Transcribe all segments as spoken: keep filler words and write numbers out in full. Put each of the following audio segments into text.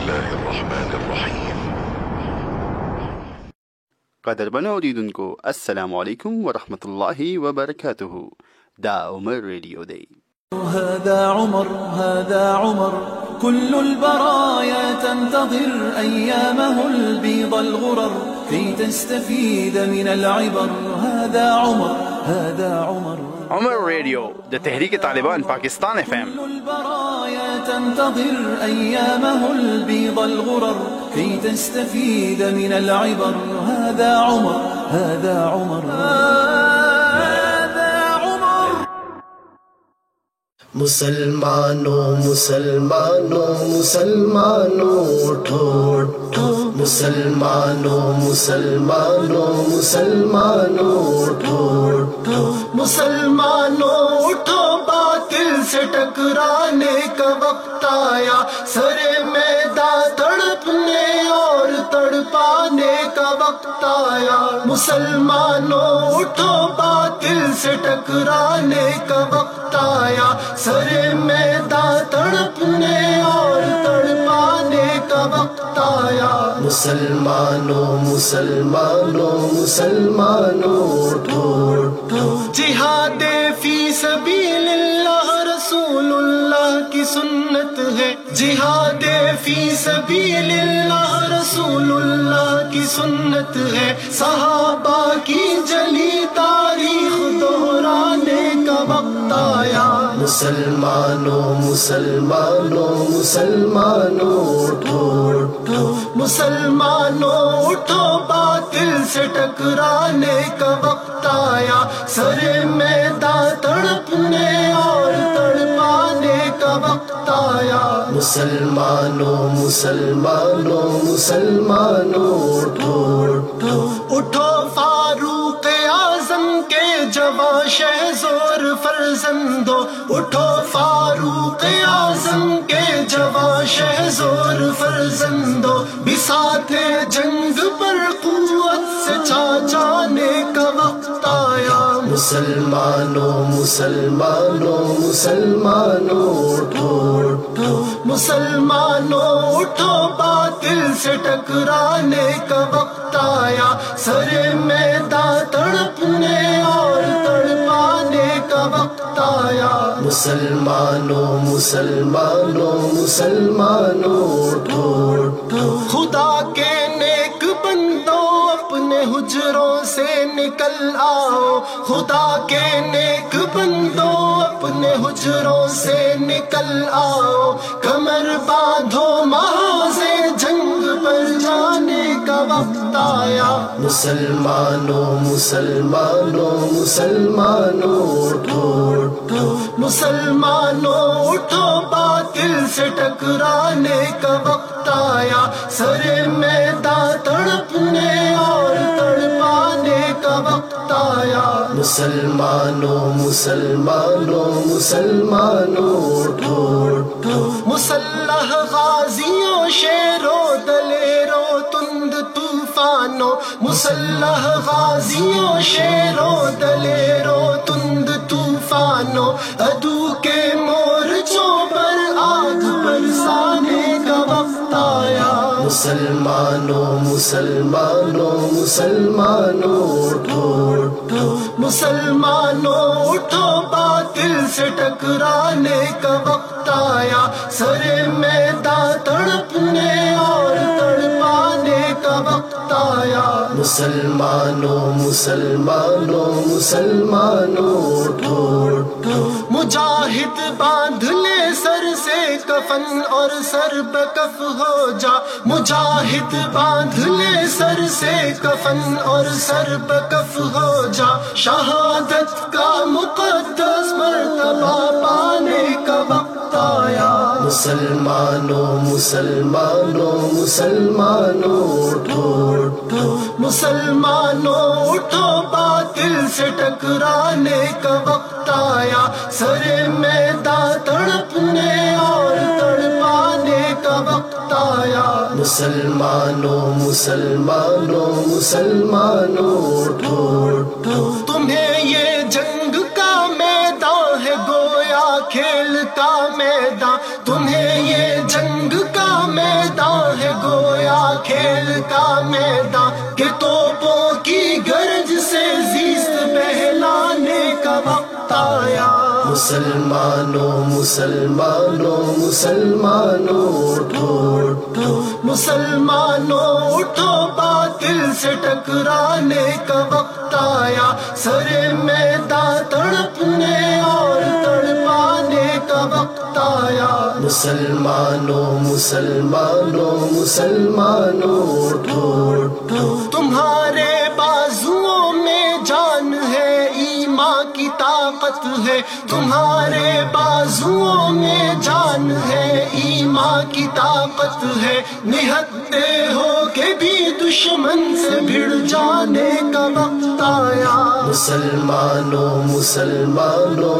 الله الرحمن الرحيم. قدرمن اوریدونکو السلام علیکم ورحمۃ اللہ وبرکاتہ. دا عمر ریڈیو دی. هذا عمر هذا عمر كل البرايا تنتظر أيامه البيض الغرر كي تستفيد من العبر. هذا عمر هذا عمر عمر ریڈیو د تحریک طالبان پاکستان ایف ایم. كل البرايا تنتظر أيامه البيض الغرر كي تستفيد من العبر. هذا عمر هذا عمر مسلمانوں مسلمانوں مسلمانوں اٹھو اٹھو مسلمانوں مسلمانوں مسلمانوں اٹھو اٹھو مسلمانوں اٹھو باطل سے ٹکرانے کا وقت آیا. سرے میدان تڑپنے اور تڑپانے کا وقت آیا. مسلمانوں اٹھو باطل سے ٹکرانے کا وقت آیا. سرے میدان تڑپنے اور تڑپانے کا وقت آیا. مسلمانوں مسلمانوں مسلمانوں اٹھو اٹھو جہاد فی سبیل اللہ رسول اللہ کی سنت ہے. جہاد فی سبیل اللہ رسول اللہ کی سنت ہے. صحابہ کی جلی تاریخ دہرانے کا وقت آیا. مسلمانوں مسلمانوں مسلمانوں اٹھو اٹھو مسلمانوں اٹھو باطل سے ٹکرانے کا وقت آیا. سرے میدان تڑپنے اور تڑپانے کا وقت آیا. مسلمانوں مسلمانوں مسلمانوں اٹھو اٹھو اٹھو فاروق اعظم کے جواں شہزور فرزندو. اٹھو فاروق اعظم کے جواں شہزور فرزندو. بساط جنگ پر قوت سے چھا جانے کا وقت آیا. مسلمانوں مسلمانوں مسلمانوں اٹھو اٹھو مسلمانوں اٹھو باطل سے ٹکرانے کا وقت آیا. سرے میدان تڑپنے اور تڑپانے کا وقت آیا. مسلمانوں مسلمانوں مسلمانوں اٹھو اٹھو خدا کے نیک بندوں اپنے حجروں سے نکل آؤ. خدا کے نیک بندوں اپنے حجروں سے نکل آؤ. کمر باندھو محاذ جنگ پر جانے کا وقت آیا. مسلمانوں مسلمانوں مسلمانوں اٹھو اٹھو مسلمانوں اٹھو باطل سے ٹکرانے کا وقت آیا. سرے میدان تڑپنے اور تڑپانے کا وقت آیا. مسلمانوں مسلمانوں مسلمانوں اٹھو اٹھو مسلح غازیوں شیروں دلیروں تند طوفانوں. مسلح غازیوں شیروں دلیروں تند طوفانوں. عدو کے مورچوں پر آگ برسانے کا وقت آیا. مسلمانوں مسلمانوں مسلمانوں اٹھو اٹھو مسلمانوں اٹھو باطل سے ٹکرانے کا وقت آیا. سرے میدان تڑپنے اور تڑپانے کا وقت آیا. مسلمانوں مسلمانوں مسلمانوں اٹھو اٹھو مجاہد باندھ لے سر سے کفن اور سر بکف ہو جا. مجاہد باندھ لے سر سے کفن اور سر بکف ہو جا. شہادت کا مقدس مرتبہ پانے کا وقت آیا. مسلمانوں مسلمانوں مسلمانوں اٹھو اٹھو مسلمانوں اٹھو باطل سے ٹکرانے کا وقت آیا. سرے میدان تڑپنے اور تڑپانے کا وقت آیا. مسلمانوں مسلمانوں مسلمانوں اٹھو اٹھو تمہیں یہ جنگ کا میدان ہے گویا کھیل کا میدان. تمہیں یہ جنگ کا میدان کھیل کا میدان کہ توپوں کی گرج سے زیست بہلانے کا وقت آیا. مسلمانوں مسلمانوں مسلمانوں اٹھو اٹھو مسلمانوں اٹھو باطل سے ٹکرانے کا وقت آیا. سرے میدان تڑپنے اور تڑپانے کا وقت آیا. مسلمانوں مسلمانوں مسلمانوں اٹھو اٹھو تمہارے بازوؤں میں جان ہے ایمان کی طاقت ہے. تمہارے بازوؤں میں جان ہے ایمان کی طاقت ہے. نہتے ہو کہ بھی دشمن سے بھڑ جانے کا وقت آیا. مسلمانوں مسلمانوں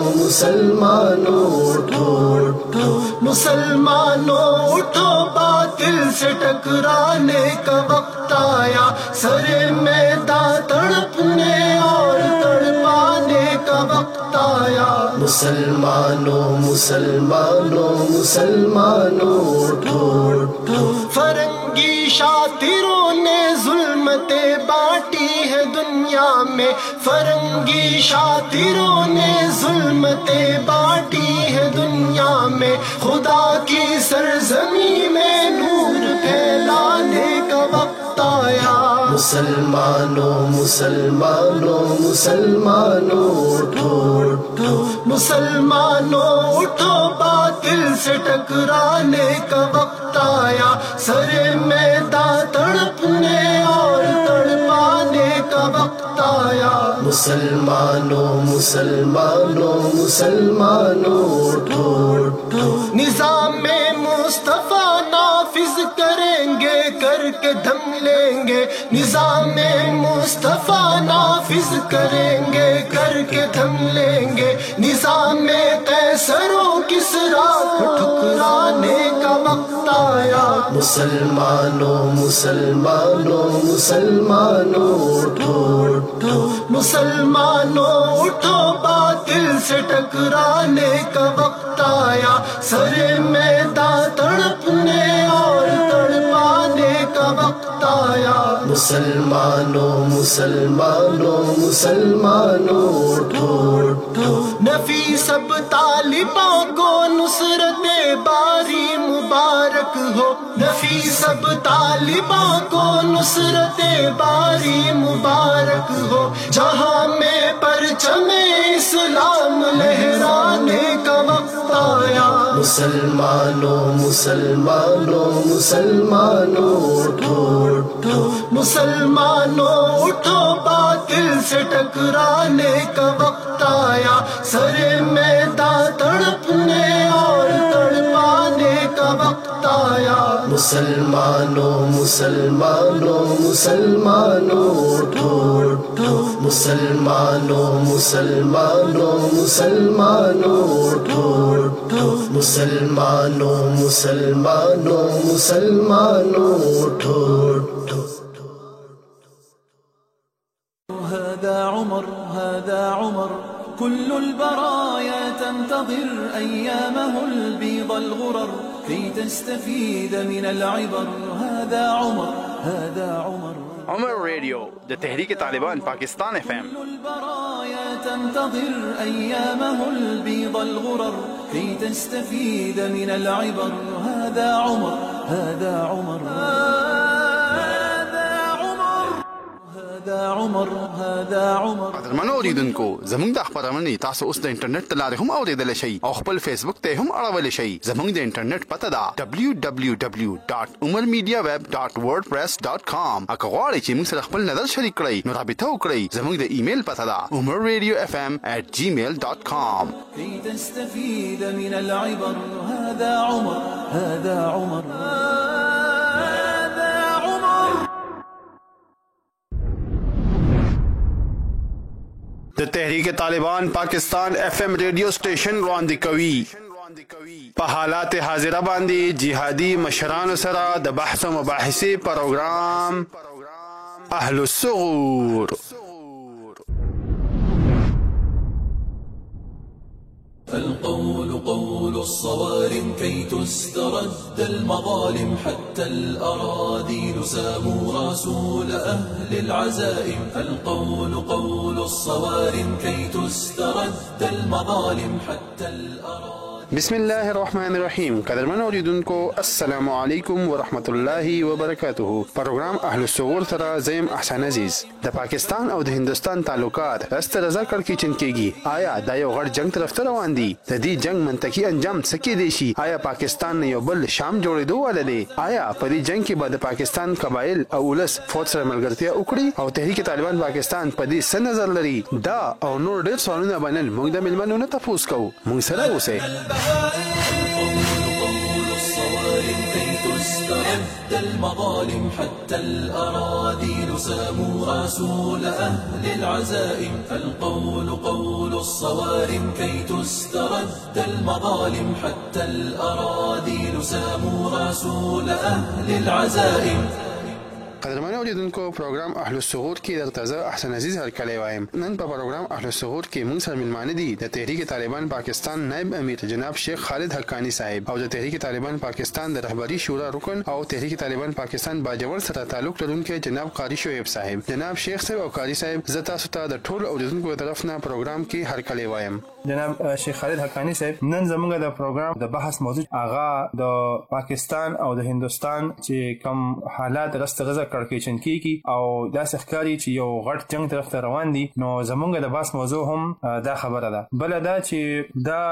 مسلمانوں اٹھو اٹھو مسلمانوں اٹھو باطل سے ٹکرانے کا وقت آیا. سرے میدان تڑپنے اور تڑپانے کا وقت آیا. مسلمانوں مسلمانوں مسلمانوں اٹھو اٹھو فرنگی شاطروں نے ظلمتیں بانٹی ہے دنیا میں. فرنگی شاطروں نے ظلمتیں بانٹی ہے دنیا میں. خدا کی سرزمین میں نور پھیلانے کا وقت آیا. مسلمانوں مسلمانوں مسلمانوں اٹھو اٹھو مسلمانوں اٹھو باطل سے ٹکرانے کا وقت آیا. سرے میدان تڑپنے اور تڑپانے کا وقت آیا. مسلمانوں مسلمانوں مسلمانوں اٹھو اٹھو نظام مصطفیٰ نافذ کریں گے کر کے دم لیں گے. نظام مصطفیٰ نافذ کریں گے کر کے دم لیں گے. نظام قیصر و کسریٰ کو ٹھکرانے کا وقت آیا. مسلمانوں مسلمانوں مسلمانوں اٹھو اٹھو مسلمانوں اٹھو باطل سے ٹکرانے کا وقت آیا. سرے میدان تڑپنے اور تڑپانے کا وقت آیا. مسلمانوں مسلمانوں مسلمانوں اٹھو اٹھو نفی سب طالباں کو نصرت باری مبارک ہو. نفی سب طالباں کو نصرت باری مبارک ہو. جہاں میں پرچم اسلام لہرانے کا وقت آیا. مسلمانوں مسلمانوں مسلمانوں اٹھو اٹھو مسلمانوں اٹھو باطل سے ٹکرانے کا وقت آیا. سرے میدان تڑپنے اور تڑپانے کا وقت آیا. مسلمانوں مسلمانوں مسلمانوں اٹھو اٹھو مسلمانوں مسلمانوں مسلمانوں اٹھو اٹھو مسلمانوں مسلمانوں مسلمانوں اٹھو اٹھو. هذا عمر هذا عمر كل البرايا تنتظر أيامه البيض الغرر كي تستفيد من العبر. هذا عمر هذا عمر عمر ریڈیو دا تحریک طالبان پاکستان ایف ایم. كل البرايا تنتظر أيامه البيض الغرر كي تستفيد من العبر. هذا عمر هذا عمر هذا عمر هذا عمر قدرمنو اوریدونکو زموږ د خبرونې تاسو اوس د انټرنیټ ته لارې هم اوریدلی شئ او خپل فیسبوک ته هم اړولی شئ. زموږ د انټرنیټ پته ده ډبلیو ډبلیو ډبلیو ډاټ عمر میډیا ویب ډاټ ورډ پریس ډاټ کام. که غواړئ چې موږ سره خپل نظر شریک کړئ نو رابطه وکړئ. زموږ د ایمیل پته ده عمر ریډیو اف ام ایٹ جیمیل ډاټ کام. كي تستفيد من العبر. هذا عمر هذا عمر د تحریک طالبان پاکستان ایف ایم ریڈیو سٹیشن وړاندې کوي په حالات حاضره باندې جهادي مشرانو سره د بحث او مباحثې پروګرام اهل الثغور. القول قول الصوارم كي تسترد المظالم حتى الأراذيل ساموا رسول أهل العزائم. القول قول الصوارم كي تسترد المظالم حتى الأراذيل. بسم الله الرحمن الرحیم. قدرمن اوریدونکو السلام علیکم ورحمت الله وبرکاته. پروګرام اهل الثغور سره زم احسان عزیز. د پاکستان او د هندستان تعلقات است رضا کړکېچن کېږي. آیا دا یو غټ جنگ طرف ته روان دي؟ د دې جنگ منطقي انجام څه کې دی شي؟ آیا پاکستان یو بل شام جوړېدو ولدي؟ آیا په دې جنگ کې به د پاکستان قبایل او ولس فوج سره ملګرتیا وکړي او تحریک طالبان پاکستان په دې څه نظر لري؟ دا او نور ډېر سوالونه باندې موږ د ملمنو نه تاسو کوو. موږ سره اوسئ. قول الصوارم كي تسترد المظالم حتى الأراذيل ساموا رسول أهل العزائم. القول قول الصوارم كي تسترد المظالم حتى الأراذيل ساموا رسول أهل العزائم. قدرمن اوریدونکو پروګرام اهل الثغور کې درته زه احسان عزیز هرکلی وایم. نن په پروګرام اهل الثغور کې موږ سره ملمانه دي د تحریک طالبان پاکستان نائب امیر جناب شیخ خالد حقانی صاحب او د تحریک طالبان پاکستان د رهبری شورا رکن او تحریک طالبان پاکستان باجوړ سره تعلق لرونکي جناب قاری شعیب صاحب. جناب شیخ صاحب او قاری صاحب زه تاسو ته د ټول اوریدونکو طرف نه پروګرام کې هرکلی وایم. جناب شیخ خالد حقانی صاحب، نن زموږ د پروګرام د بحث موضوع هغه د پاکستان او د هندستان چې کوم حالات رستغزه کړکېچن کیږي او داسې ښکاري چې یو غټ جنگ طرف ته روان دي، نو زموږ د بحث موضوع هم دا خبره ده. بل دا چې دا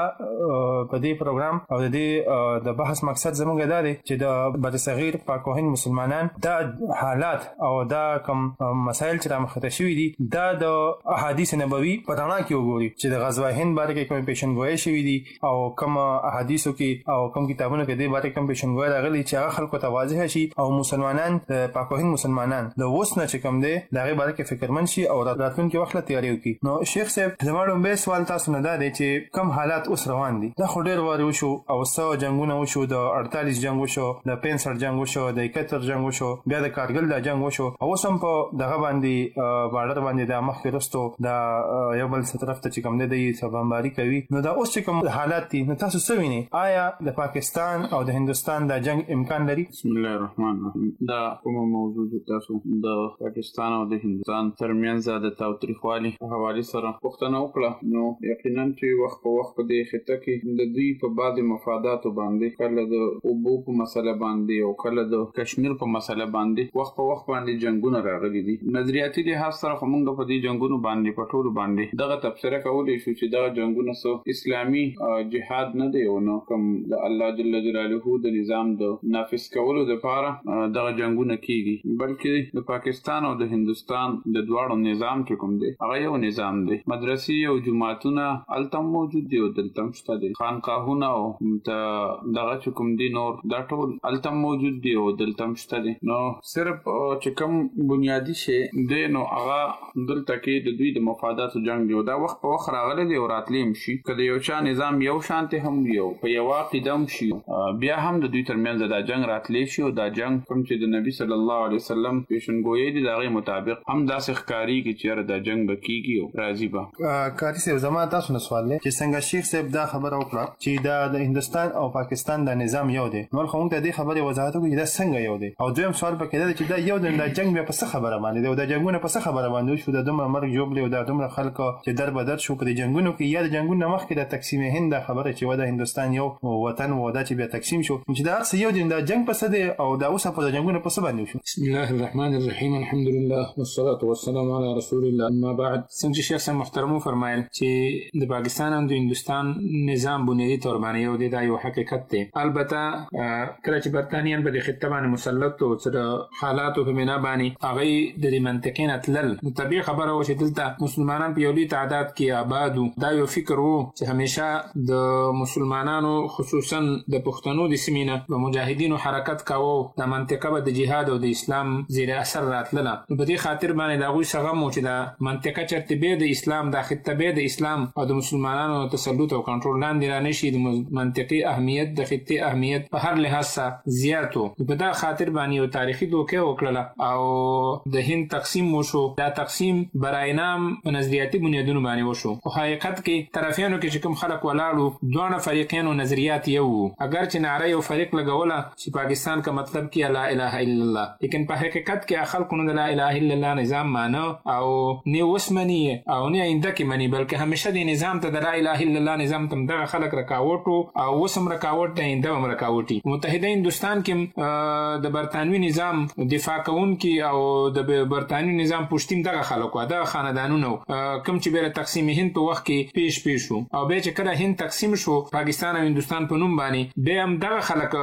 په دې پروګرام او د دې د بحث مقصد زموږ دا دی چې د برصغیر پاک و هند مسلمانان دا حالات او دا کوم مسایل چې رامخته شوي دي دا د احادیث نبوي په رڼا کې وګوري چې د غزوه هند باره کې کوم پیشنګویي شوي دي او کوم احادیثو کې او کوم کتابونو کې دې باره کوم پیشنګویي راغلي چې هغه خلکو ته واضح شي او مسلمانان پاک و هند مسلمانان د اوس نه چې کوم دی د هغې باره کې فکرمند شي او راتلونکي وخت له تیاري وکړي. نو شیخ صاحب زما لومبی سوال تاسو نه دا دی چې کوم حالات اوس روان دي؟ دا خو ډېر وارې وشو او څه جنګونه وشو، د اړتالیس جنګ وشو، د پنځه جنګ وشو، د اکهتر جنګ وشو، بیا د کارګل دا جنګ وشو او اوس هم په دغه باندې بارډر باندې دا مخکې وروستو دا یو بل څه طرف ته چې کوم دی دی څه بمباري کوي. نو دا اوس چې کوم حالات دي نو تاسو څه وینئ؟ آیا د پاکستان او د هندوستان دا جنګ امکان لري؟ بسم الله الرحمن الرحیم. دا کومه موضوع چې تاسو د پاکستان او د هندوستان ترمنځ د تاوتریخوالي په حوالې سره پوښتنه وکړه، نو یقینا چې وخت په وخت په دې خطه کې د دوی په بعضې مفاداتو باندې، کله د اوبو په مسله باندې او کله د کشمیر په مسله باندې وخت په وخت باندې جنګونه راغلي دي. نظریاتي لحاظ سره خو موږ په دې جنګونو باندې په ټولو باندې دغه تبصره کولی شو چې دغه جنګونه څه اسلامي جهاد نه دی او نه کوم د الله جل جلاله د نظام د نافذ کولو دپاره دغه جنګونه کېږي، بلکې د پاکستان او د هندوستان د دواړو نظام چې کوم دی هغه یو نظام دی. مدرسې او جماعتونه هلته موجود دي او دلته هم شته دي، خانقاهونه او دغه چې کوم دي نور دا ټول هلته موجود دي او دلته هم شته دي. نو صرف چې کوم بنیادي شی دی نو هغه دلته کې د دوی د مفاداتو جنګ دی او دا وخت په وخت راغلی دی او راتلی هم شي. که د یو چا نظام یو شانتې هم وي او په یوه عقیده هم شي، بیا هم د دوی ترمنځ دا جنګ راتلی شي او دا جنګ کوم چې د نبي صلی الله علیه وسلم پیشنګویي دي د هغې مطابق هم داسې ښکارېږي چې یاره دا جنګ به کېږي او راځي به. کاري صاحب زما تاسو نه سوال دی چې څنګه شیخ صاحب دا خبره وکړه چې دا د هندوستان او پاکستان دا نظام یو دی، نو خو موږ ته دې خبرې وضاحت وکړو چې دا څنګه یو دی. او دویم سوال پکې دا دی چې دا یو دی دا جنګ بیا په څه خبره باندې دی او دا جنګونه په څه خبره باندې وشو؟ د دومره مرګ ژوبلې او دا دومره خلکو چې در بدر شو په دې جنګونو کې، یا د جنګونو نه مخکې د تقسیم هند دا خبره چې و د هندوستان یو وطن و دا چې بیا تقسیم شو، چې دا هر څه یو دی، دا جنګ په څه دی او دا اوس په جنګونو په څه باندې وشو؟ بسم الله الرحمن الرحیم. الحمد لله والصلاة والسلام علی رسول الله، اما بعد. څنګه چې شیخ صاحب محترم وفرمایل چې د پاکستان او د هندوستان نظام بنیادي طور باندې یو دی، دا یو حقیقت دی. البته کله چې برتانیان په دې خطه باندې مسلط و څه د حالاتو په بنا باندې هغوی د دې منطقې نه تلل، نو طبیعي خبره وه چې دلته مسلمانان په یو لوی تعداد کې آباد وو. دا یو فکر و چې همیشه د مسلمانانو خصوصا د پښتنو د سیمې نه به مجاهدینو حرکت کاوه، دا منطقه به د جهاد او د اسلام اسلام زیر اثر راتله. په دې خاطر باندې دا غوي څنګه مو چې دا منطقه چرته به د اسلام د خطه به د اسلام او د مسلمانانو تسلط او کنټرول لاندې را نشي د منطقي اهمیت د خطي اهمیت په هر لحاظ زیاتو. په دا خاطر باندې یو تاریخي دوکه وکړه او د هند تقسیم وشو. دا تقسیم برای نام په نظریاتي بنیادونو باندې وشو. په حقیقت کې طرفینو کې کوم خلک ولاړو دوه فریقینو نظریات یو، اگر چې ناره یو فریق لګوله چې پاکستان کا مطلب کې لا اله الا الله، لیکن په حقیقت کې خلکو نه لا اله الا الله نظام مانو او نه وسمنی او نه آینده کې منی، بلکې همیشه د نظام ته د لا اله الا الله نظام ته دغه خلک رکاوټ او وسم رکاوټ د آینده هم رکاوټي. متحده هندستان کې د برتانوي نظام دفاع کوونکي او د برتانوي نظام پښتیم دغه خلکو دغه خاندانونو کوم چې بیره تقسیم هند په وخت کې پیش پیش شو او به چې کله هند تقسیم شو پاکستان او هندستان په نوم باندې به هم دغه خلک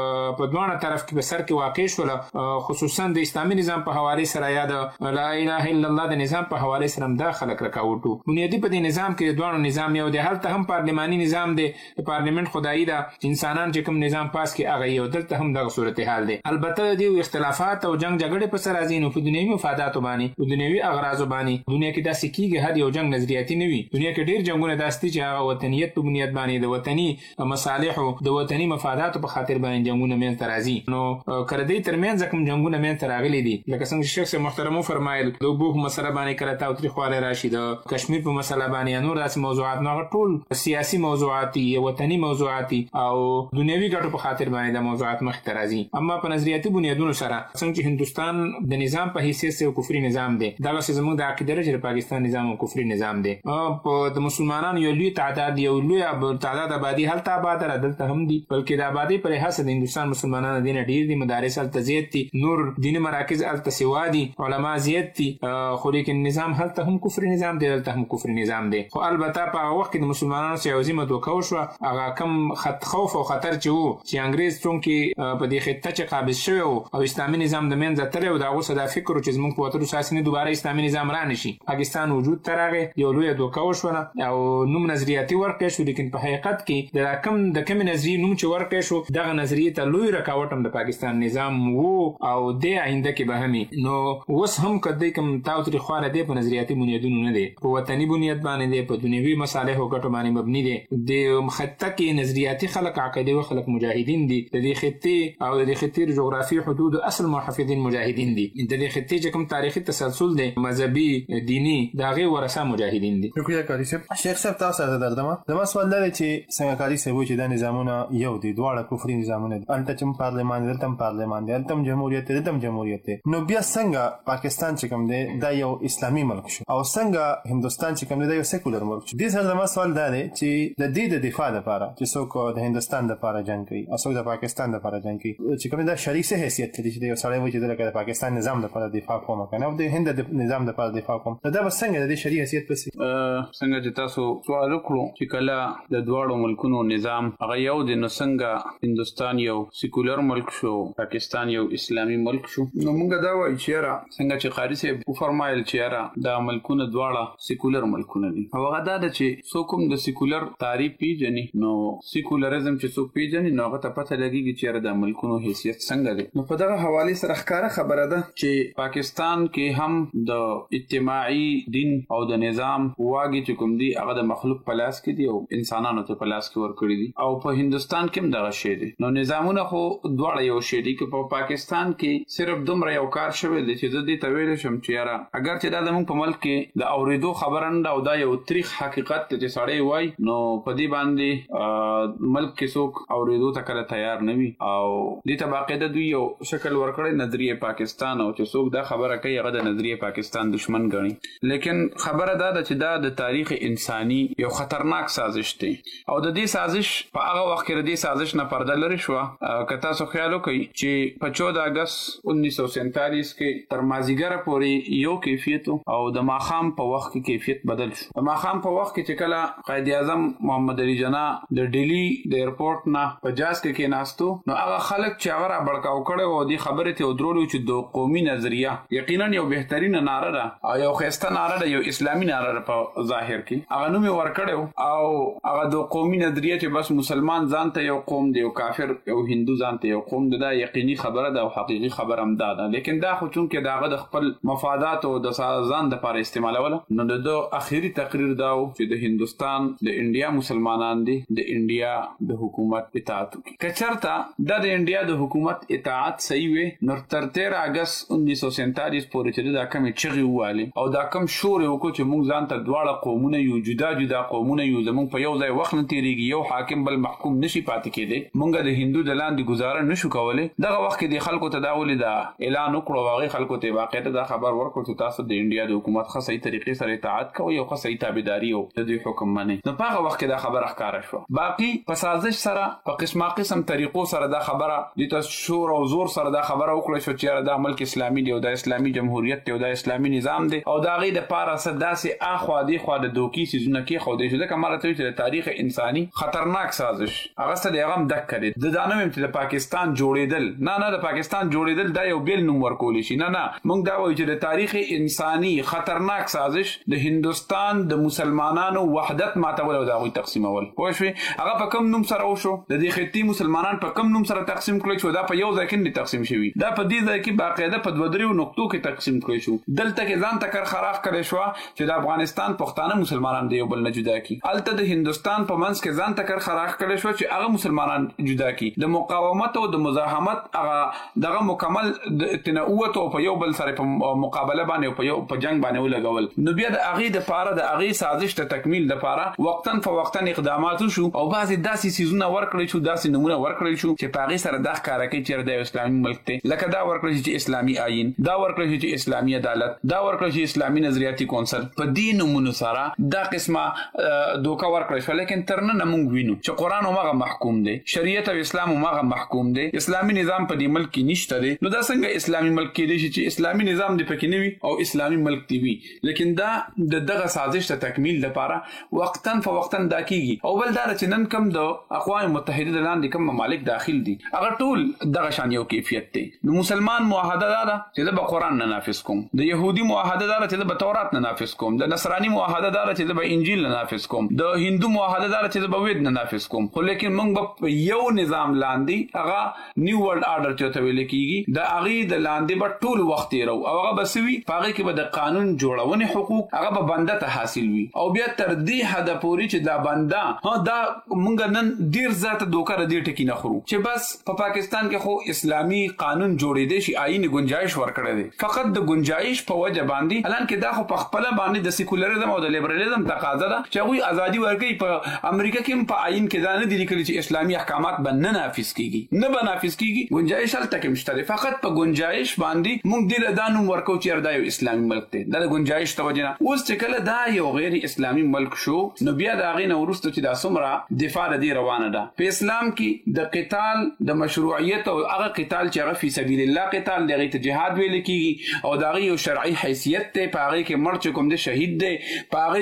په دوه طرف کې په سر کې واقع شول، خصوصا د اسلامي نظام په حواله سره یا د لا اله الا الله د نظام په حواله سره هم دا خلک رکاوټو. بنیادی په دې نظام کې دوه نظام یو دی، هلته هم پارلماني نظام دی، پارلیمنت خدایي دا انسانان چې کوم نظام پاس کې هغه یو، دلته هم دغه صورتحال دی. البته د اختلافات او جنگ جګړې په سر راځي نو په دنیوي مفادات باندې په دنیوي اغراض باندې دنیا کې داسې کیږي هر یو جنگ نظریاتي نه وي. دنیا کې ډیر جنگونه داسې چې هغه وطنیت په بنیاد باندې د وطني مصالح او د وطني مفادات په خاطر باندې جنگونه مين ترازي. نو کړدې ترمنځ کوم جنگونه مين تراغلي دي لکه څنګه شیخ محترم فرمایل د بوخ مسله باندې کړه تا او تاریخواله راشي، د کشمیر په مسله باندې نور داسې موضوعات نه ټول سیاسي موضوعات او وطني موضوعات او دنیوي ګټو په خاطر باندې د موضوعات مخ ترازي. اما په نظریاتي بنیادونو سره څنګه چې هندستان د نظام په حیثیت سره کفري نظام دی، دا څه زموږ د عقیده لري چې پاکستان نظام او کفري نظام دی. په د مسلمانانو یو لوی تعداد یو لوی تعداد آبادی هلته آباد را دلته هم دي، بلکې د آبادی پر اساس د هندستان مسلمانانو دین ډیر دي، مدارس هلته زیات دي، نور دینی مراکز هلته سوا دي، علما زیات دي، خو لیکن نظام هلته هم کفري نظام دی، هلته هم کفري نظام دی. خو البته په وخت کې د مسلمانانو سره عظیمه دوکه وشو، هغه کم خط خوف او خطر چې وو چې انګريز څونکي په دې خطه چې قابض شوی او اسلامي نظام د منځ تللی او دا اوس دا فکر چې زموږ په وتر اساسي دوباره اسلامي نظام را نشي پاکستان وجود ترغه یو لوی دوکه وشو او نوم نظریاتي ورکړ شو، لیکن په حقیقت کې د کم د کم نظریه نوم چې ورکړ شو دغه نظریه ته لوی رکاوټ هم د پاکستان نظام وو او د آینده کې به همي. نو اوس هم کدی کوم تاو تر خواره دی په نظریاتي بنیادونو نه دی، په وطني بنیاد باندې دی، په دنیوي مصالح او ګټو باندې مبني دی. د خطه کې نظریاتي خلک عقیده او خلک مجاهدین دي، د دې خطه او د دې خطې جغرافي حدود اصل محافظین مجاهدین دي، د دې خطې چې کوم تاریخي تسلسل دی مذهبي دینی داغه ورثه مجاهدین دي. شکریہ کاری صاحب. شیخ صاحب تاسو ته دردمه زما سوال لري چې څنګه کاری صاحب چې د نظامونه یو دي دواړه کفري نظامونه دي، البته چې پارلمان دلته پارلمان دی، البته جمهوریت دی، دلته جمهوریت دی، نو بیا څنګه پاکستان چې کوم دی دا یو اسلامي ملک شو او څنګه هندستان چې کوم دی دا یو سیکولر ملک شو. دې سره زما سوال دا دی چې د دې د دفاع لپاره چې څوک د هندستان لپاره جنگ کوي او څوک د پاکستان لپاره جنگ کوي چې کوم دا شریک حیثیت لري چې یو سړی وایي چې د پاکستان نظام لپاره دفاع کوم کنه او د هند د نظام لپاره دفاع کوم، دا به څنګه د شریک حیثیت پسې څنګه چې تاسو سوال وکړو چې کله د دواړو ملکونو نظام هغه یو د نو څنګه هندستان یو سیکولر ملک شو پاکستان یو اسلامي ملک شو، نو موږ دا وایو چې را څنګه چې قاری صاحب فرمایل چې را د ملکونو دواړه سیکولر ملکونه دي. هغه دا د چې څوک هم د سیکولر تعریف پیژني نو سیکولرزم چې څوک پیژني نو هغه ته پته لګیږي چې د ملکونو حیثیت څنګه دی. نو په دغه حواله سره ښکاره خبره ده چې پاکستان کې هم د اجتماعي دین او د نظام واګي چې کوم دی هغه د مخلوق په لاس کې دی او انسانانو ته په لاس کې ورکړي دي، او په هندستان کې هم دغه شی دی. نو نظامونه خو دواړه یو شی دي، که په پاکستان کې صرف دومره یو کار شوی دی چې د دې تویل شم چې یاره اگر چې دا زموږ په ملک کې د اوریدو خبره نه او دا یو تاریخ حقیقت ته چې سړی وای نو په دې باندې ملک کې څوک اوریدو ته کله تیار نه وي او دې ته باقاعده دوی یو شکل ورکړي نظریه پاکستان او چې څوک دا خبره کوي هغه د نظریه پاکستان دشمن ګڼي. لیکن خبره دا ده چې دا د تاریخ انساني یو خطرناک سازش دی او د دې سازش په هغه وخت کې د دې سازش نه پرده لري شو. که تاسو خیال وکړئ چې په چودہ اگست انیس سو سینتالیس کې تر مازیګر پورې یو کیفیت او د ماخام په وخت کې کیفیت بدل شو. د ماخام په وخت کې چې کله قائد اعظم محمد علي جناح د ډیلی د ایرپورټ نه په جاز کې کېناستو نو هغه خلک چې هغه را بړکاو کړي او د خبرې ته ودرولو چې د قومي نظریه یقینا یو بهترین ناره ده او یو خسته ناره ده، یو اسلامي ناره ده په ظاهر کې هغه نوم ورکړو او هغه د قومي نظریه چې بس مسلمان ځان ته یو قوم دی او کافر یو هندو ځان ته یو قوم دی، دا یقیني خبره ده او حقيقي خبر هم دا ده لیکن دا خو چون کې داغه د خپل مفادات او د ځان د لپاره استعمالول نو د اخیری تقریر دا و چې د هندستان د انډیا مسلمانان دي د انډیا د حکومت اطاعت کوي کچرتا د انډیا د حکومت اطاعت صحیح وي نو تر تیرہ اگست انیس سو سینتالیس پورې چې دا کم چغي واله او دا کم شور وکړو چې موږ ځان ته دواړه قومونه یو جدا جدا قومونه یو زموږ په یو ځای وخت نه تیریږي یو حاکم بل محکوم نشي پاتې کېدی موږ د هندو د لاندې گزاره نشو کولای دغه وخت کې د خلکو تداول دا اعلان وکړو واغې خلکو ته واقعیت دا خبر ورکړو چې تاسو د انډیا د حکومت خاصه صحیح طریقې سره اطاعت کوي او خاصه تابعداري او د دوی حکم مني نو په هغه وخت کې دا خبره ښکارا شو باقي په سازش سره په قسمه قسم طریقو سره دا خبره د تشور او زور سره دا خبره وکړه شو چې دا ملک اسلامي دی او د اسلامي جمهوریت دی او د اسلامي نظام دی او دا غي د پاره صداسه اخوا دی خو د دوکي سيزونه کې خو د شو کماله ته چې تاریخ انساني خطرناک سازش هغه څه دی هغه دک کړي د دانو چې د پاکستان جوړیدل نه نه د پاکستان جوړیدل دا یو بیل نوم ورکول شي نه نه موږ دا وایو چې د تاریخ انساني خطرناک سازش د هندستان د مسلمانانو وحدت ماتول او دا غوي تقسیمول خو شوي هغه په کم نوم سره وشو د دې خطي مسلمانان په کم نوم سره تقسیم کړل شو دا په یو ځای کې تقسیم شوی دا په دې ځای کې باقاعده په دوه دریو نقطو کې تقسیم کړل شو دلته کې ځان تکر خراخ کړی شو چې د افغانستان پښتانه مسلمانان دی بل نه جدا کی الته د هندستان په منځ کې ځان تکر خراخ کړی شو چې هغه مسلمانان جدا کی د مقاومت او د مزاحمت هغه دغه مکمل تنوعت او په یو بل سره په مقابله باندې په یو په جنگ باندې ولګول نو بیا د اغي د پاره د اغي سازش ته تکمیل د پاره وقتن فوقتن اقدامات شو او بعضی داسې سيزونه ورکړل شو داسې نمونه ورکړل شو چې پاغي سره د ښکارا کې چې د اسلامي ملک ته لکه دا ورکړل چې اسلامي آئین دا ورکړل چې اسلامي عدالت دا ورکړل چې اسلامي نظریاتي کونسل په دین نمونه سره دا قسمه دوکا ورکړل شو لیکن ترنه موږ وینو چې قران هغه محکوم دی شریعت او اسلام هغه محکوم دی اسلامي نظام په دې ملک کې نشته دی نو دا څنګه اسلامي ملک کې دی چې اسلامي نظام دی پکې نوي او اسلامي ملک دی وی لیکن دا د دغه سازش ته تکمیل لپاره وقتن فوقتن دا کیږي او بل دا چې نن کم د اقوام متحده لاندې کوم ممالک داخل دي هغه ټول دغه شان یو کیفیت دی نو مسلمان معاهده ده چې د قرآن نه نافذ کوم د يهودي معاهده ده چې د تورات نه نافذ کوم د نصراني معاهده ده چې د انجیل نه نافذ کوم د هندو معاهده ده چې د وید نه نافذ کوم خو لیکن موږ په یو نظام لاندې هغه نیو ورلد آرډر چې ته ویل کیږي د اغي د لاندې به ټول وخت یې او هغه بسوي پاره کې به د قانون جوړونې حقوق هغه به بنده ته حاصل وي او بیا تر دې حد پورې چې دا بنده ها دا مونږ نن ډیر ذات دوکر دې ټکی نه خورو چې بس په پاکستان کې خو اسلامي قانون جوړې دي شي آئین گنجائش ورکړي دي فقط د گنجائش په وجه باندې الان کې دا خو په خپل باندې د سیکولریزم او د لیبرالیزم تقاضا ده چې هغه ازادي ورکړي په امریکا کې په آئین کې دا نه دي لیکلي چې اسلامي احکامات به نه نافذ کیږي نه به نافذ کیږي گنجائش هلته کې مشته فقط په گنجائش باندې موږ دې دانو ورکو چې دا یو اسلامي ملک دی دا گنجائش توجه نه اوس چې کله دا یو غیر اسلامي ملک شو نو بیا دا غي نو ورسته چې دا سمره دفاع دی روانه ده په اسلام کې د قتال د مشروعیت او هغه قتال چې هغه فی سبیل الله قتال دی ته جهاد ویل کیږي او دا غي یو شرعي حیثیت ته پاره کې مرچ کوم د شهید دی پاره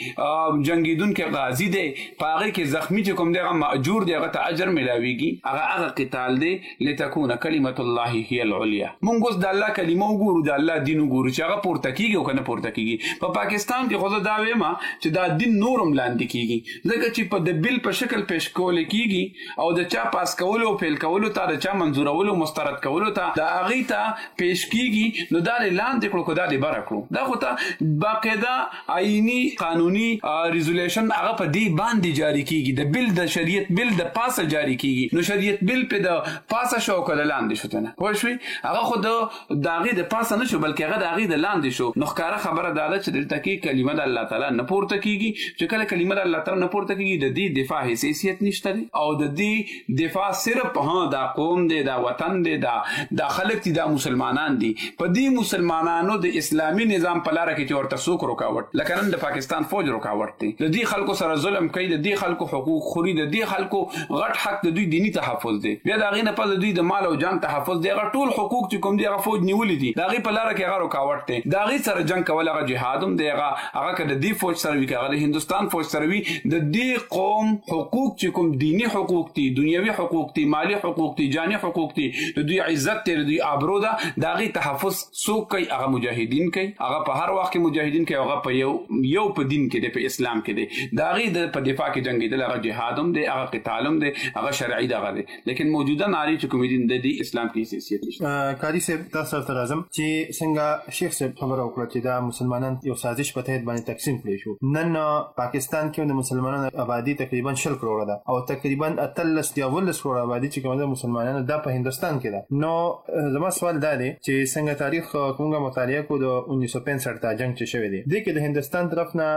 کې جنگیدون کې غازی دی پاره کې زخمی چې کوم دی هغه ماجور دی هغه ته اجر ملاويږي هغه هغه قتال دی لتكون کلمت الله هي العليا مونږ اوس د الله کلمه وګورو د الله دین وګورو چې هغه پورته کیږي او کنه پورته کیږي په پاکستان کې خو دا وایم چې دا دین نورم لاندې کیږي ځکه چې په د بل په شکل پیش کول کیږي او د چا پاس کول او فیل کول ته د چا منزورول او مسترد کول ته دا اغه ته پیش کیږي نو دا لاندې کړو کو دا دی برکړو دا خو ته باقاعده آئینی قانوني ریزولوشن هغه په دی باندې جاری کیږي د بل د شریعت بل د پاسه جاری کیږي نو شریعت بل په د پاسه شو کړه لاندې شو ته پوه شئ هغه خو د داغي د پاسه نه شو بلکې هغه داغي د لاندې شو نو ښکارا خبره دا ده چې دلته کې کلمه د الله تعالی نه پورته کیږي چې کله کلمه د الله تعالی نه پورته کیږي د دې دفاع حیثیت نشته او د دې دفاع صرف ها دا قوم دی دا وطن دی دا د خلک دي دا مسلمانان دي په دې مسلمانانو د اسلامي نظام په لار کې چې ورته څوک رکاوټ لکه نن د پاکستان فوج رکاوټ دی د دې خلکو سره ظلم کوي د دې خلکو حقوق خوري د دې خلکو غټ حق د دوی دینی تحفظ دی بیا دا غینه په دوی د مال او جان تحفظ دی هغه ټول حقوق چې کوم دی هغه فوج نیولې دي دا غي په لار کې هغه رکاوټ دی دا غي سره جنگ کول هغه جهاد هم دی هغه هغه کده د دې فوج سره وی هغه د هندستان فوج سره وی د دې قوم حقوق چې کوم دینی حقوق دي دنیوي حقوق دي مالی حقوق دي جاني حقوق دي د دوی عزت دی د دوی آبرو ده دا غي تحفظ څوک کوي هغه مجاهدین کوي هغه په هر وخت کې مجاهدین کوي هغه په یو یو په دین کې دی په اسلام کې دی دا غي د په دفاع کې جنگیدل هغه جهاد هم دی هغه قتال هم دی هغه شرعي دغه دی لیکن موجوده ناری چې کوم دین د دې اسلام کې حیثیت نشته. کاری صاحب تاسو ته راځم چې څنګه شیخ صاحب خبره وکړه چې دا مسلمانان یو سازش په تحت باندې تقسیم کړي شو. نن پاکستان کې د مسلمانانو آبادی تقریبا شل کروڑه ده او تقریبا اتلس یا ولس کروڑه آبادی چې کومه مسلمانانو د په هندستان کې ده. نو زما سوال دا دی چې څنګه تاریخ کومه مطالعه کو د انیس سو پنځه تا جنگ چې شوی دی د کې د هندستان طرف نه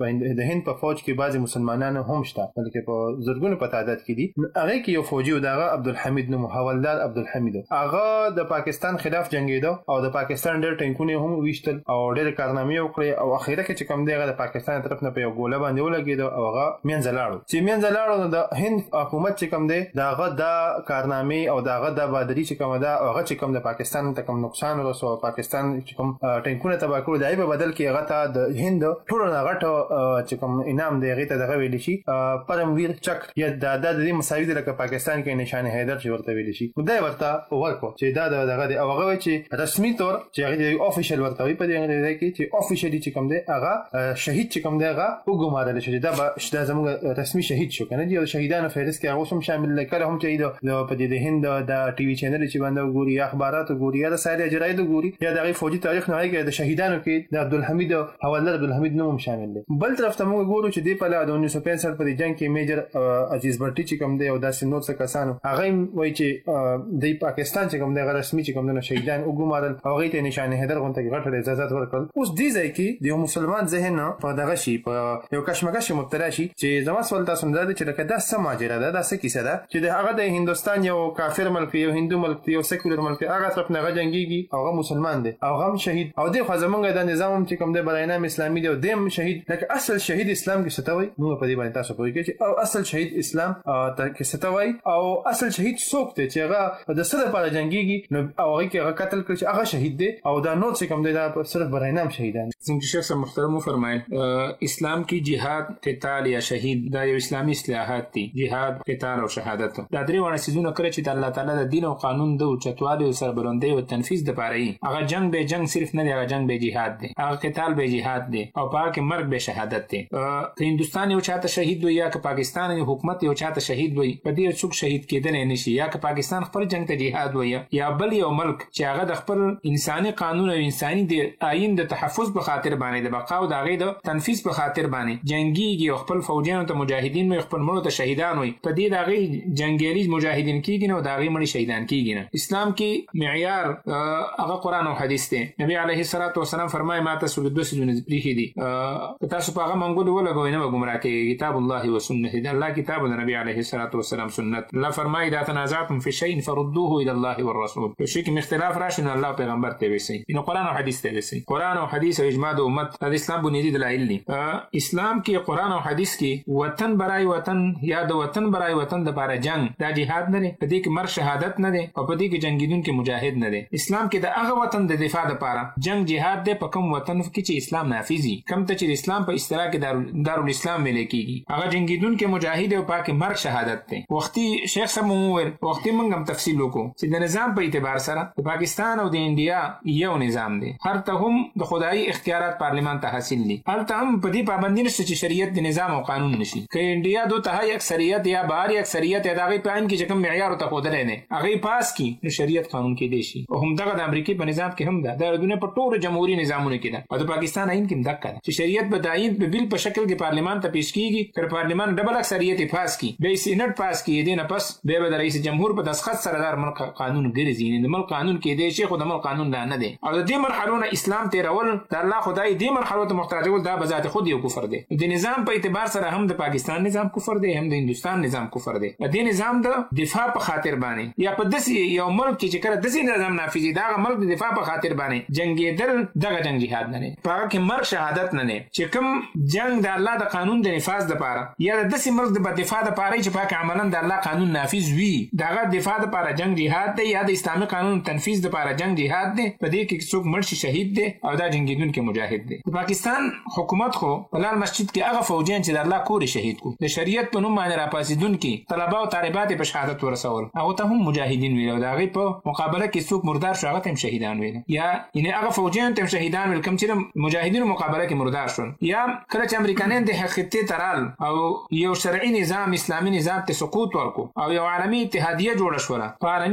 د هند په فوج کې بعضي مسلمانانو هم شته بلکې په زرګونو په تعداد کې دي. هغه کې یو فوجي دغه عبدالحمید نو حوالدار عبدالحمید هغه د پاکستان خلاف جنگیده او د پاکستان ډېر ټینکونه هم ویشتل او ډېر کارنامې وکړي او اخیره کې چې کوم دی هغه د پاکستان طرف نه په یو ګوله باندې ولګید او هغه مینځ لاړو. چې مینځ لاړو د هند حکومت چې کوم دی داغه د کارنامې او داغه د بادری چې کوم دا هغه چې کوم د پاکستان ته کوم نقصان ورسو پاکستان چې کوم ټینکونه تبا کړو دای په بدل کې هغه ته د هند ټول نه غټ چې کوم انعام دی هغه ته دغه ویل شي پرمویر چکر یا د د دې مساوي د پاکستان کې نشانه حیدر چې ورته ویل شي دا ورته ورکو چې دا دغه دی او هغه چې رسمي تور چې هغه افیشل ورته وي په دې انګریزي کې چې افیشلی چې کوم دی هغه شهید چې کوم دی هغه وګمارل شي دا به زموږ رسمي شهید شو کنه دی شهیدانو فهرست کې هغه هم شامل کړه هم چې د په دې هند د ټي وي چینل چې باندې ګوري اخبارات ګوري یا د سایر جراید ګوري یا د فوجي تاریخ نه هغه د شهیدانو کې د عبدالحمید حوالدار عبدالحمید نوم شامل دی. بل طرف ته موږ ګورو چې دی په لاره د انیس سو پنځه په جنگ کې میجر عزیز بټي چې کوم دی او داسې نور څه کسانو هغه وایي چې د پاکستان چې کوم دی رسمي چې کوم دی شهیدان وګمارل او هغه ته نشانه حیدر غونډه کې غټه اجازه ورکړل. اوس دې ځای کې د مسلمان ذهن په دغه شي په یو کشمکش مبتلا شي چې زما سوال تاسو نه دی چې لکه دا څه ماجرا ده دا څه کیسه ده چې د هغه د هندستان یو کافر ملک یو هندو ملک یو سیکولر ملک هغه طرف نه غجنګيږي او هغه مسلمان دی او هغه شهید او د خزمنګ د نظام چې کوم دی براینام اسلامي دی او دیم شهید لکه اصل شهید اسلام کې ستوي نو په دې باندې تاسو پوهیږئ چې او اصل شهید اسلام کې ستوي او اصل شهید څوک دی چې هغه د سره پر جنگيږي نو هغه کې هغه قتل کړي چې هغه شهید دی او دا نو چې کوم دی دا صرف براینام شهیدان. څنګه شیخ صاحب محترم فرمایل اسلام کې جهاد قتال یا شهید دا یو اسلامي اصطلاحات دي جهاد قتال او شهادت دا درې وړ سيزونه کړي چې د الله تعالی د دین او قانون د چتوالي او سربلندۍ او تنفيذ د پاره هغه جنگ به جنگ صرف نه دی هغه جنگ به جهاد دی هغه قتال به جهاد دی او پاک مرګ به شهادت دی. که هندستان یو چاته شهید وي یا که پاکستان حکومت یو چاته شهید وي په دې څوک شهید کېدل نه شي یا که پاکستان خپل جنگ ته جهاد وي یا بل یو ملک چې هغه د خپل انساني قانون او انساني د آئین د تحفظ په خاطر باندې د بقا او د هغه د تنفيذ په خاطر باندې جنگيږي او خپل فوجیانو ته مجاهدین او خپل ملو ته شهیدان وي په دې د هغه جنگیالي مجاهدین کېږي نو د هغه مړي شهیدان کېږي نه. اسلام کې معیار هغه قران او حديث دی. نبی عليه الصلاه والسلام فرمایي ماته سو د دوه سيزونه پریخي دي تاسو په هغه منګول ولګوي نه ګمراه کې کتاب الله و سنت دی الله کتاب د نبی عليه الصلاه والسلام سنت. الله فرمایي اذا تنازعتم في شيء فردوه الى الله والرسول په شي کې اختلاف راشي نو الله پیغمبر ته وسی نو قران او حديث ته وسی قران او حديث او اجماع د امت د اسلام بنیادی دلایل دي. اسلام کې قران او حديث کې وطن برای وطن یا د وطن برای وطن د لپاره جنگ دا جهاد نه دی په دې کې مر شهادت نه دی او په دې کې جنگیدونکو مجاهد نه دی. اسلام کې د هغه وطن د دفاع لپاره جنگ جهاد دی په کوم وطن کې چې اسلام نافذي کوم ته چې اسلام په اصطلاح کې دارالاسلام ویل کېږي هغه جنگیدونکو مجاهد او پاک مرګ شهادت دی. وختي شیخ صاحب موږ وختي موږ هم تفصیل وکړو چې د نظام په اعتبار سره د پاکستان او د انډیا یو نظام دی هر ته هم د خدای اختیارات پارلیمان ته حاصل دي هر ته هم په دې پابندی نشته چې شریعت د نظام او قانون نشي که انډیا دو ته اکثریت یا بهر اکثریت یا دغه په ان کې چې کوم معیار ته خودل نه هغه پاس کی نو شریعت قانون کې دی شي او هم دغه د امریکای په نظام کې هم ده د دنیا په ټولو جمهوریت نظامونو کې ده او د پاکستان عین کې دغه ده چې شریعت به دایین په بیل په شکل کې پارلیمان ته پیش کیږي تر پارلیمان ډبل اکثریت پاس کی به سینټ پاس کی دي نه پس به د رئیس جمهور په دستخط سره دار ملک قانون ګرځي نه ملک قانون کې دی چې خو د ملک قانون نه دی او د دې مرحلو اسلام تیرول د الله خدای دې مرحلو ته محتاجول دا بذات خود یو کفر دی. د نظام په اعتبار سره هم د پاکستان نظام کفر دی هم د هندستان نظام کفر دی. د نظام د دفاع په خاطر باندې یا په دسي یو ملک چې کړه دسي نظام نافذ دا ملک د دفاع په خاطر باندې جنگیدل دغه جنگ جهاد نه نه په کې مرګ شهادت نه نه چې کوم جنگ د الله د قانون د نفاذ لپاره یا د دسي ملک د دفاع لپاره چې پاک عملاً د الله قانون نافذ وي دغه دفاع لپاره جنگ جهاد دی یا د اسلامي قانون تنفيذ لپاره جنگ جهاد دی په دې کې څوک مرشي شهید دی او دا جنگیدونکو مجاهد دی. د پاکستان حکومت خو بلال مسجد کې هغه فوجیان چې د الله کور شهید کو د شریعت په نوم باندې راپاسیدونکو طلبه او طالبات په شهادت ورسول هغه ته هم مجاهدین ویل او دا غي په مقابله کې څوک مردار شو هغه هم شهیدان ویل یا ان هغه فوجیان هم شهیدان ویل کوم چې مجاهدین مقابله کې مردار شول یا کله چې امریکایان د حقیقت ترال او یو شرعي نظام اسلامي نظام ته سقوط ورکو او یو عالمي اتحادیه جوړه شوه په عالمي اتحادیه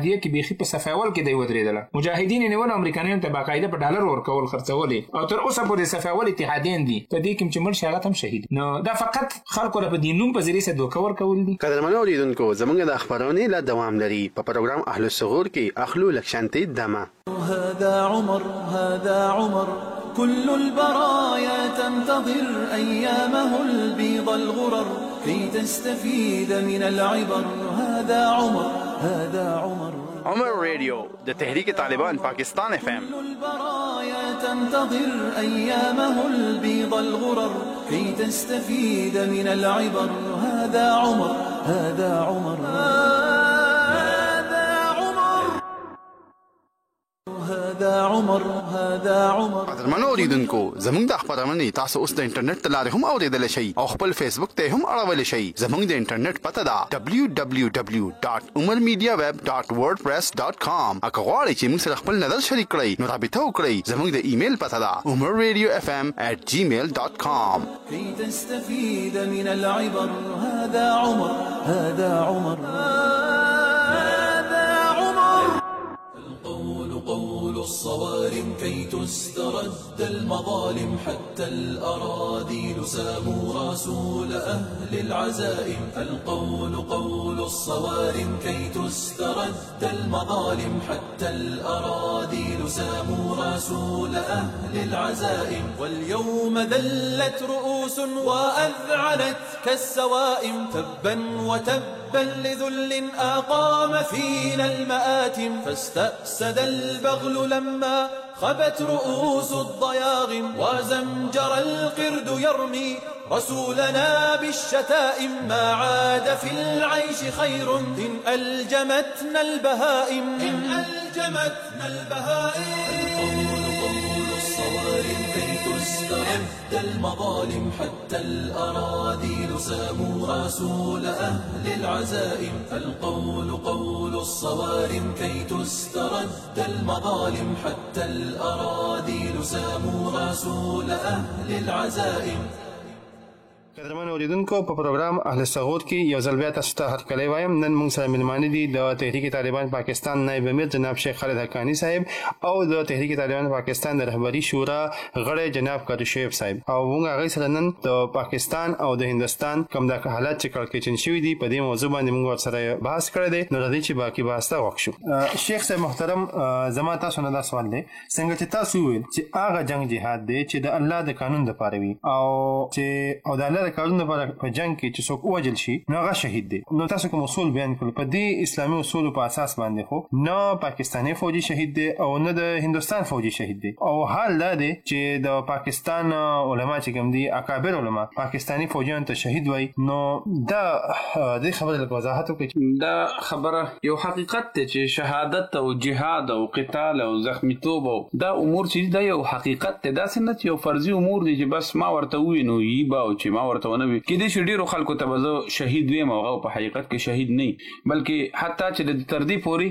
اتحادیه کې بيخي په صفاول کې دی ودرېدل مجاهدین نیول امریکایانو ته باقاعده په ډالر ورکول خرڅولې او تر اوسه پورې صفاول اتحادین دي په دې کې چې مړ شغله هم شهید نو دا فقط خلکو په دینوم په ذریعہ سره دوکه ورکول دي قدرمنو اوریدونکو زمونږ د خبرونه لا دوام لري په پروګرام اهل الصغور کې اخلو لکشانتي دمه هذا عمر هذا عمر كل البرايا تنتظر أيامه البيض الغرر كي تستفيد من العبر هذا عمر هذا عمر عمر رادیو د تحریک طالبان پاکستان اف ام كل البرايا تنتظر أيامه البيض الغرر كي تستفيد من العبر هذا عمر هذا عمر هذا عمر هذا عمر قدرمنو اوریدونکو زمونږ د خبرونه تاسو اوس د انټرنیټ تلاره هم اوریدل شئ او خپل فیسبوک ته هم اړول شئ زمونږ د انټرنیټ پته دا دبليو دبليو دبليو ډاټ عمر میډیا ویب ډاټ ورډپریس ډاټ کام اګه غواړئ چې موږ سره خپل نظر شریک کړئ نو رابطه وکړئ زمونږ د ایمیل پته دا عمر رادیو اف ام at gmail dot com كي تستفيد من العبر هذا عمر هذا عمر قول الصوارم كي تسترد المظالم حتى الأراذيل ساموا رسول أهل العزائم القول قول الصوارم كي تسترد المظالم حتى الأراذيل ساموا رسول أهل العزائم واليوم ذلت رؤوس وأذعنت كالسوائم تبا وتبا لذل أقام فينا المآتم فاستأسد البغل لما خبت رؤوس الضياغم وزمجر القرد يرمي رسولنا بالشتائم ما عاد في العيش خير إن ألجمتنا البهائم إن ألجمتنا البهائم قول الصوارم كي تسترد المظالم حتى الأراذيل ساموا رسول أهل العزائم القول قول الصوارم كي تسترد المظالم حتى الأراذيل ساموا رسول أهل العزائم قدرمن اوریدونکو په پروګرام اهل الصغور کې یو ځل بیا تاسو ته هرکلی وایم نن موږ سره ملمانه دي د تحریک طالبان پاکستان نائب امیر جناب شیخ خالد حقانی صاحب او د تحریک طالبان پاکستان د رهبری شورا غړی جناب قادر شیب صاحب او موږ هغه سره نن د پاکستان او د هندستان کوم د حالات چې کړکېچن شوي دي په دې موضوع باندې موږ سره بحث کړی دی نو راځئ چې باقي بحث ته وښیو شیخ صاحب محترم زما تاسو نه دا سوال دی څنګه چې تاسو ویل چې هغه جنگ جهاد دی چې د الله د قانون لپاره وي او چې او د الله د قانون لپاره په جنگ کې چې څوک وجل شي نو هغه شهید دی نو تاسو کوم اصول بیان کړل په دې اسلامي اصول په اساس باندې خو نه پاکستاني فوجي شهید دی او نه د هندستان فوجي شهید دی او حال دا دی چې د پاکستان علما چې کوم دي اکابر علما پاکستاني فوجیان ته شهید وای نو دا د خبره لپاره وضاحت وکړي دا خبره یو حقیقت دی چې شهادت او جهاد او قتال او زخمیتوب دا امور چې دا یو حقیقت دی دا څنګه چې یو فرضي امور دي چې بس ما ورته وینو یی با او چې ما ورته ونه وي کې دې چې ډیرو خلکو ته به شهید ویم او په حقیقت کې شهید نه بلکې حتی چې د تر دې پوري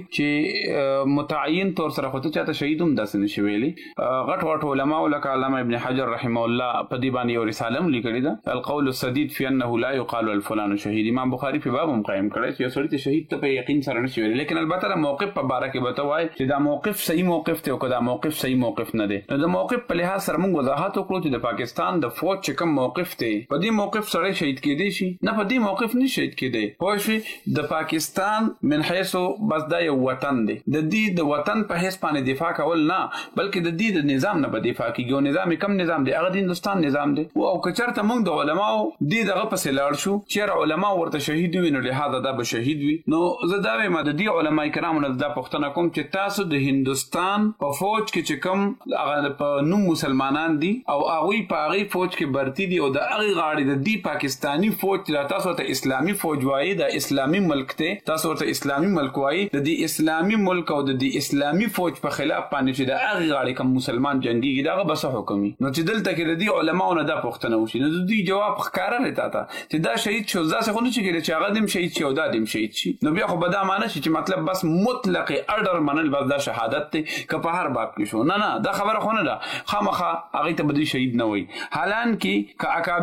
چې متعین طور سره خو ته چاته شهید هم داسې نشي ویلي غټ غټ علما ولک علامه ابن حجر رحمه الله په دې باندې یو رساله هم لیکلې ده القول السديد في انه لا يقال الفلان شهید امام بخاری په باب هم قائم کړی چې سړی ته شهید ته په یقین سره نشي ویلي لیکن البته د موقف په باره کې به ته وایي چې دا موقف صحیح موقف دی او که دا موقف صحیح موقف نه دی نو د موقف په لحاظ سره موږ وضاحت وکړو چې د پاکستان د فوج چې کوم موقف دی په دې موقف سره شهید کېدی شي نه په دې موقف نه شهید کېدی پوه شئ د پاکستان من حيث بس دا یو وطن دی د دې د وطن په حیث باندې دفاع کول نه بلکې د دې د نظام نه به دفاع کیږي او نظام کم نظام دی هغه د هندستان نظام دی او که چېرته موږ د علماو دې دغه پسې لاړ شو چېرې علما ورته شهید وي نو لهدا دا به شهید وي نو زه دا وایم د دې علما کرامو نه دا پوښتنه کوم چې تاسو د هندستان په فوج کې چې کوم هغه په نوم مسلمانان دي او هغه په هغه فوج کې برتی دي او د هغه غاړي د دې پاکستانی فوج چې تاسو ته اسلامي فوج وایي د اسلامي ملک ته تاسو ته اسلامي ملک وایي د دې اسلامي ملک او د دې اسلامي فوج په خلاف باندې چې د هغه غاړي کوم مسلمان جنگيږي داغه بس حکمي نو چې دلته کې د دې علماو نه دا پوښتنه وشي نو د دې جواب ښکارا لته تا چې دا شهید شو ځکه خو نه چې چې هغه دیم شهید شي او دا دیم شهید شي نو بیا خو به دا معنی شي چې مطلب بس مطلق اډر منل بس دا شهادت ته که په هر باب کې شو نه نه دا خبره خو نه ده خامخا هغه ته به شهید نه وي حالان کې که اکابر علما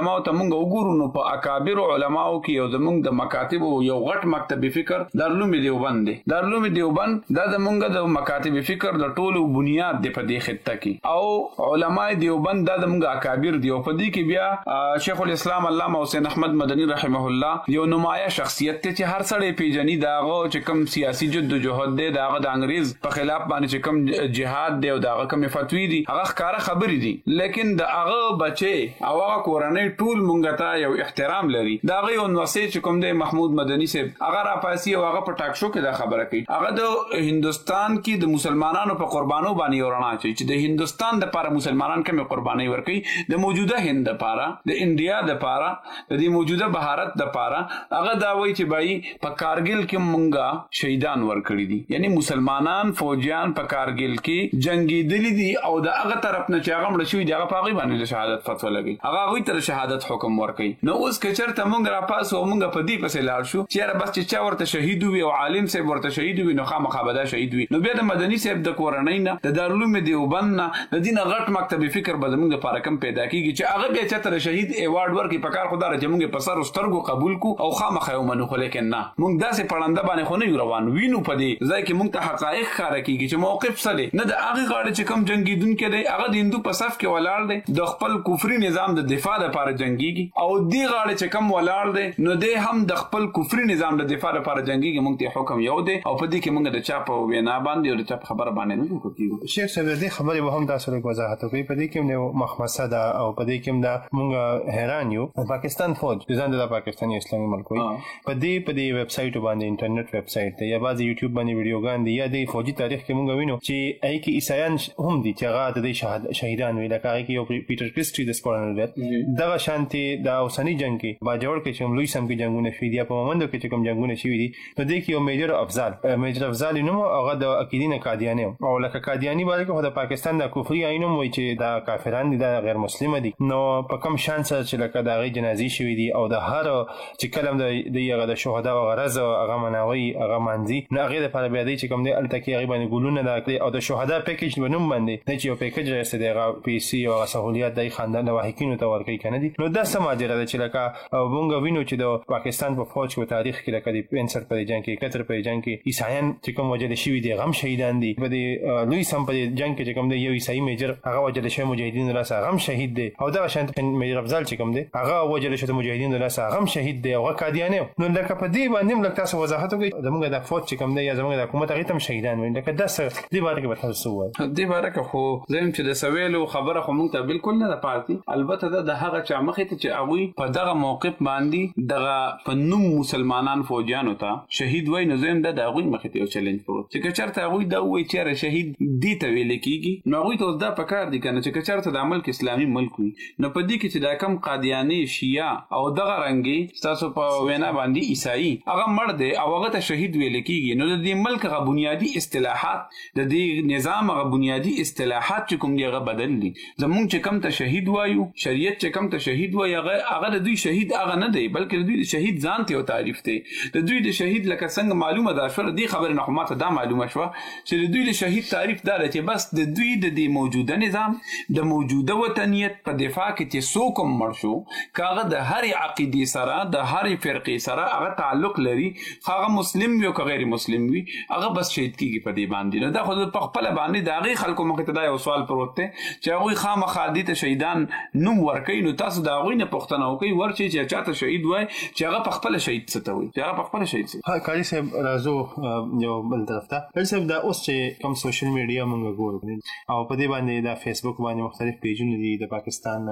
علماو ته مونږ وګورو نو په اکابر علماو کې یو زمونږ د مکاتب یو غټ مکتب فکر دارالعلوم دیوبند دی. دارالعلوم دیوبند دا زمونږ د مکاتب فکر د ټولو بنیاد دی په دې خطه کې او علماء دیوبند دا زمونږ اکابر دی. په دې کې بیا شیخ الاسلام علامه حسین احمد مدنی رحمه الله یو نمایه شخصیت ته چې هر سړی پیژني داغه چې کوم سیاسي جدوجہد دی داغه د انګریز په خلاف باندې چې کوم جهاد دی او داغه کوم فتوی دي هغه ښکارا خبرې دي لیکن د هغه بچي او هغه کورنۍ ټول مونږ ته یو احترام لري. داغه یو نوسه چې کوم دی محمود مدنی صاحب هغه را پاسي او هغه په ټاک شو کې دا خبره کوي هغه د هندستان کې د مسلمانانو په قربانو باندې ورنا چې د هندستان د لپاره مسلمانان کوم قرباني ورکړي د موجوده هند لپاره د انډیا د لپاره د دې موجوده بهارت د لپاره هغه دا وایي چې بای په کارګل کې مونږه شهیدان ورکړي دي یعنی مسلمانان فوجیان په کارګل کې جنگي دي دي او د هغه طرف نه چې هغه مړ شوی دی هغه پاغي باندې شهادت فتوا لګي هغه غوي تر شهادت حکم ورکړي. نو اوس کچر ته مونږ را پاس او مونږ په دې پسې لاړ شو چې بس چې چا ورته شهید وي او عالم صاحب ورته شهید وي نو خامخا به دا شهید وي. نو بیا د مدني صاحب د کورنۍ نه د دارالعلوم دیوبند نه د دین غټ مکتب فکر به زمونږ لپاره کم پیدا کیږي چې هغه بیا چتر شهید ایوارډ ورکړي په کار خدای چې مونږ په سر سترګو قبول کو او خامخا یو منو خو لیکن نه مونږ داسې پړنده باندې خو نه روان وینو په دې ځای کې مونږ ته حقایق ښکاره کیږي چې موقف سره نه د هغه غاړه چې کم جنگیدونکو دی هغه د هندو په صف کې ولاړ دی د خپل کفري نظام د دفاع لپاره جنگيږي او دې غاړه چې کم ولاړ دی نو دې هم د خپل کفري نظام د دفاع لپاره جنگيږي. مونږ ته حکم یو دی او په دې کې مونږ د چا په وینا باندې او د چا په خبره باندې نه کوو. شیخ صاحب دې خبرې به هم تاسو له وضاحت کوي په دې کې نو مخمسه ده او په دې کې دا مونږ حیران یو پاکستان فوج ځان د پاکستاني اسلامي ملک وي په دې په دې ویب سټ باندې انټرنیټ ویب سټ ته یا بعض یوټیوب باندې ویډیوګان دي یا د فوجي تاریخ کې مونږ وینو چې اې کې عیسایان هم دي چې هغه د شهادت شهیدان وي لکه هغه کې یو پیټر کریسټي د سپورنل دغه شانتي د اوسنی جنگ کې با جوړ کې چې لوی سم کې جنگونه شوي دي په مومندو کې چې کوم جنگونه شوي دي نو دې کې یو میجر افضل میجر افضل نو هغه د عقیدین قادیانی او لکه قادیانی باندې کو د پاکستان د کفري عینوم وي چې دا کافران دي دا غیر مسلمان دي نو په کوم شان سره چې لکه دا غي جنازي شوي دي او د هر چې کلم د دغه د شهدا او غرض هغه مناوي هغه منځي نو هغه د پر بیا دي چې کوم دي التکی هغه باندې ګولونه دا او د شهدا پیکیج بنوم باندې نه چې یو پیکیج راځي دغه پی سی او سہولیات د خاندان واهکینو ته ورکړي کنه دي نو دا سماجره ده چې لکه مونږ وینو چې د پاکستان په فوج په تاریخ کې لکه د پنځه په جنگ کې اکهتر په جنگ کې عیسایان چې کوم وجل شوي دي غم شهیدان دي په دې لوی سم په جنگ کې چې کوم دی یو عیسائی میجر هغه وجل شوی مجاهدین له سره غم شهید دي او دا شانت میجر افضل چې کوم دی هغه وجل شوی مجاهدین له سره غم شهید دي او قادیانی نو لکه په دې باندې لکه تاسو وضاحت وکړئ زموږ د فوج چې کوم دی یا زموږ د حکومت هغه تم شهیدان وي لکه دا څه دې باندې به تاسو وایي دې باندې خو زم چې د سویلو خبره خو مونږ ته بالکل نه پاتې البته د هغه چا مخې ته چې هغه په دغه موقف باندې دغه فنوم مسلمانان فوجانو ته شهید وای نو زم د هغه مخې ته یو چیلنج پروت چې چرته هغه دا وای چې شهید دي ته ویل کیږي نو هغه ته دا پکار دي کنه چې چرته د ملک اسلامي ملک وي نو په دې کې چې دا کم قادیانی شیعه او دغه رنګي تاسو په وینا باندې عیسائی هغه مړ دی او هغه ته شهید ویل کیږي نو د دې ملک غو بنیادی اصطلاحات د دې نظام غو بنیادی اصطلاحات چې کوم دی هغه بدل دي زمونږ چې کم ته شهید وایو شریعت چې کم ته شهید وایي هغه هغه د دوی شهید هغه نه دی بلکې د دوی شهید ځان ته تعریف دی د دوی د شهید لکه څنګه معلومه ده شو د خبر نه حکومت دا معلومه شو چې د دوی د شهید تعریف دا چې بس د دوی د دې موجوده نظام د موجوده وطنیت په دفاع کې چې څوک مړ شو کاغه د هر عقیدې سره د هر فرقې سره هغه تعلق لري هغه مسلم وي او غیر مسلم وي هغه بس شهید کیږي په دې باندې نو دا خو په خپل باندې د هغه خلکو مخ ته دا یو سوال پروت دی چې هغه خامخا دي ته شهیدان نوم ورکې نو تاسو دا غوینه پښتنه وکي ورچې چې چاته شهید وای چې هغه په خپل شهید ستوي چې هغه په خپل شهید ستوي ها کاری صاحب راځو یو بل طرف ته کاری صاحب دا اوس چې کوم سوشل میډیا موږ ګورو او په دې باندې دا فیسبوک باندې مختلف پیجونه دي د پاکستان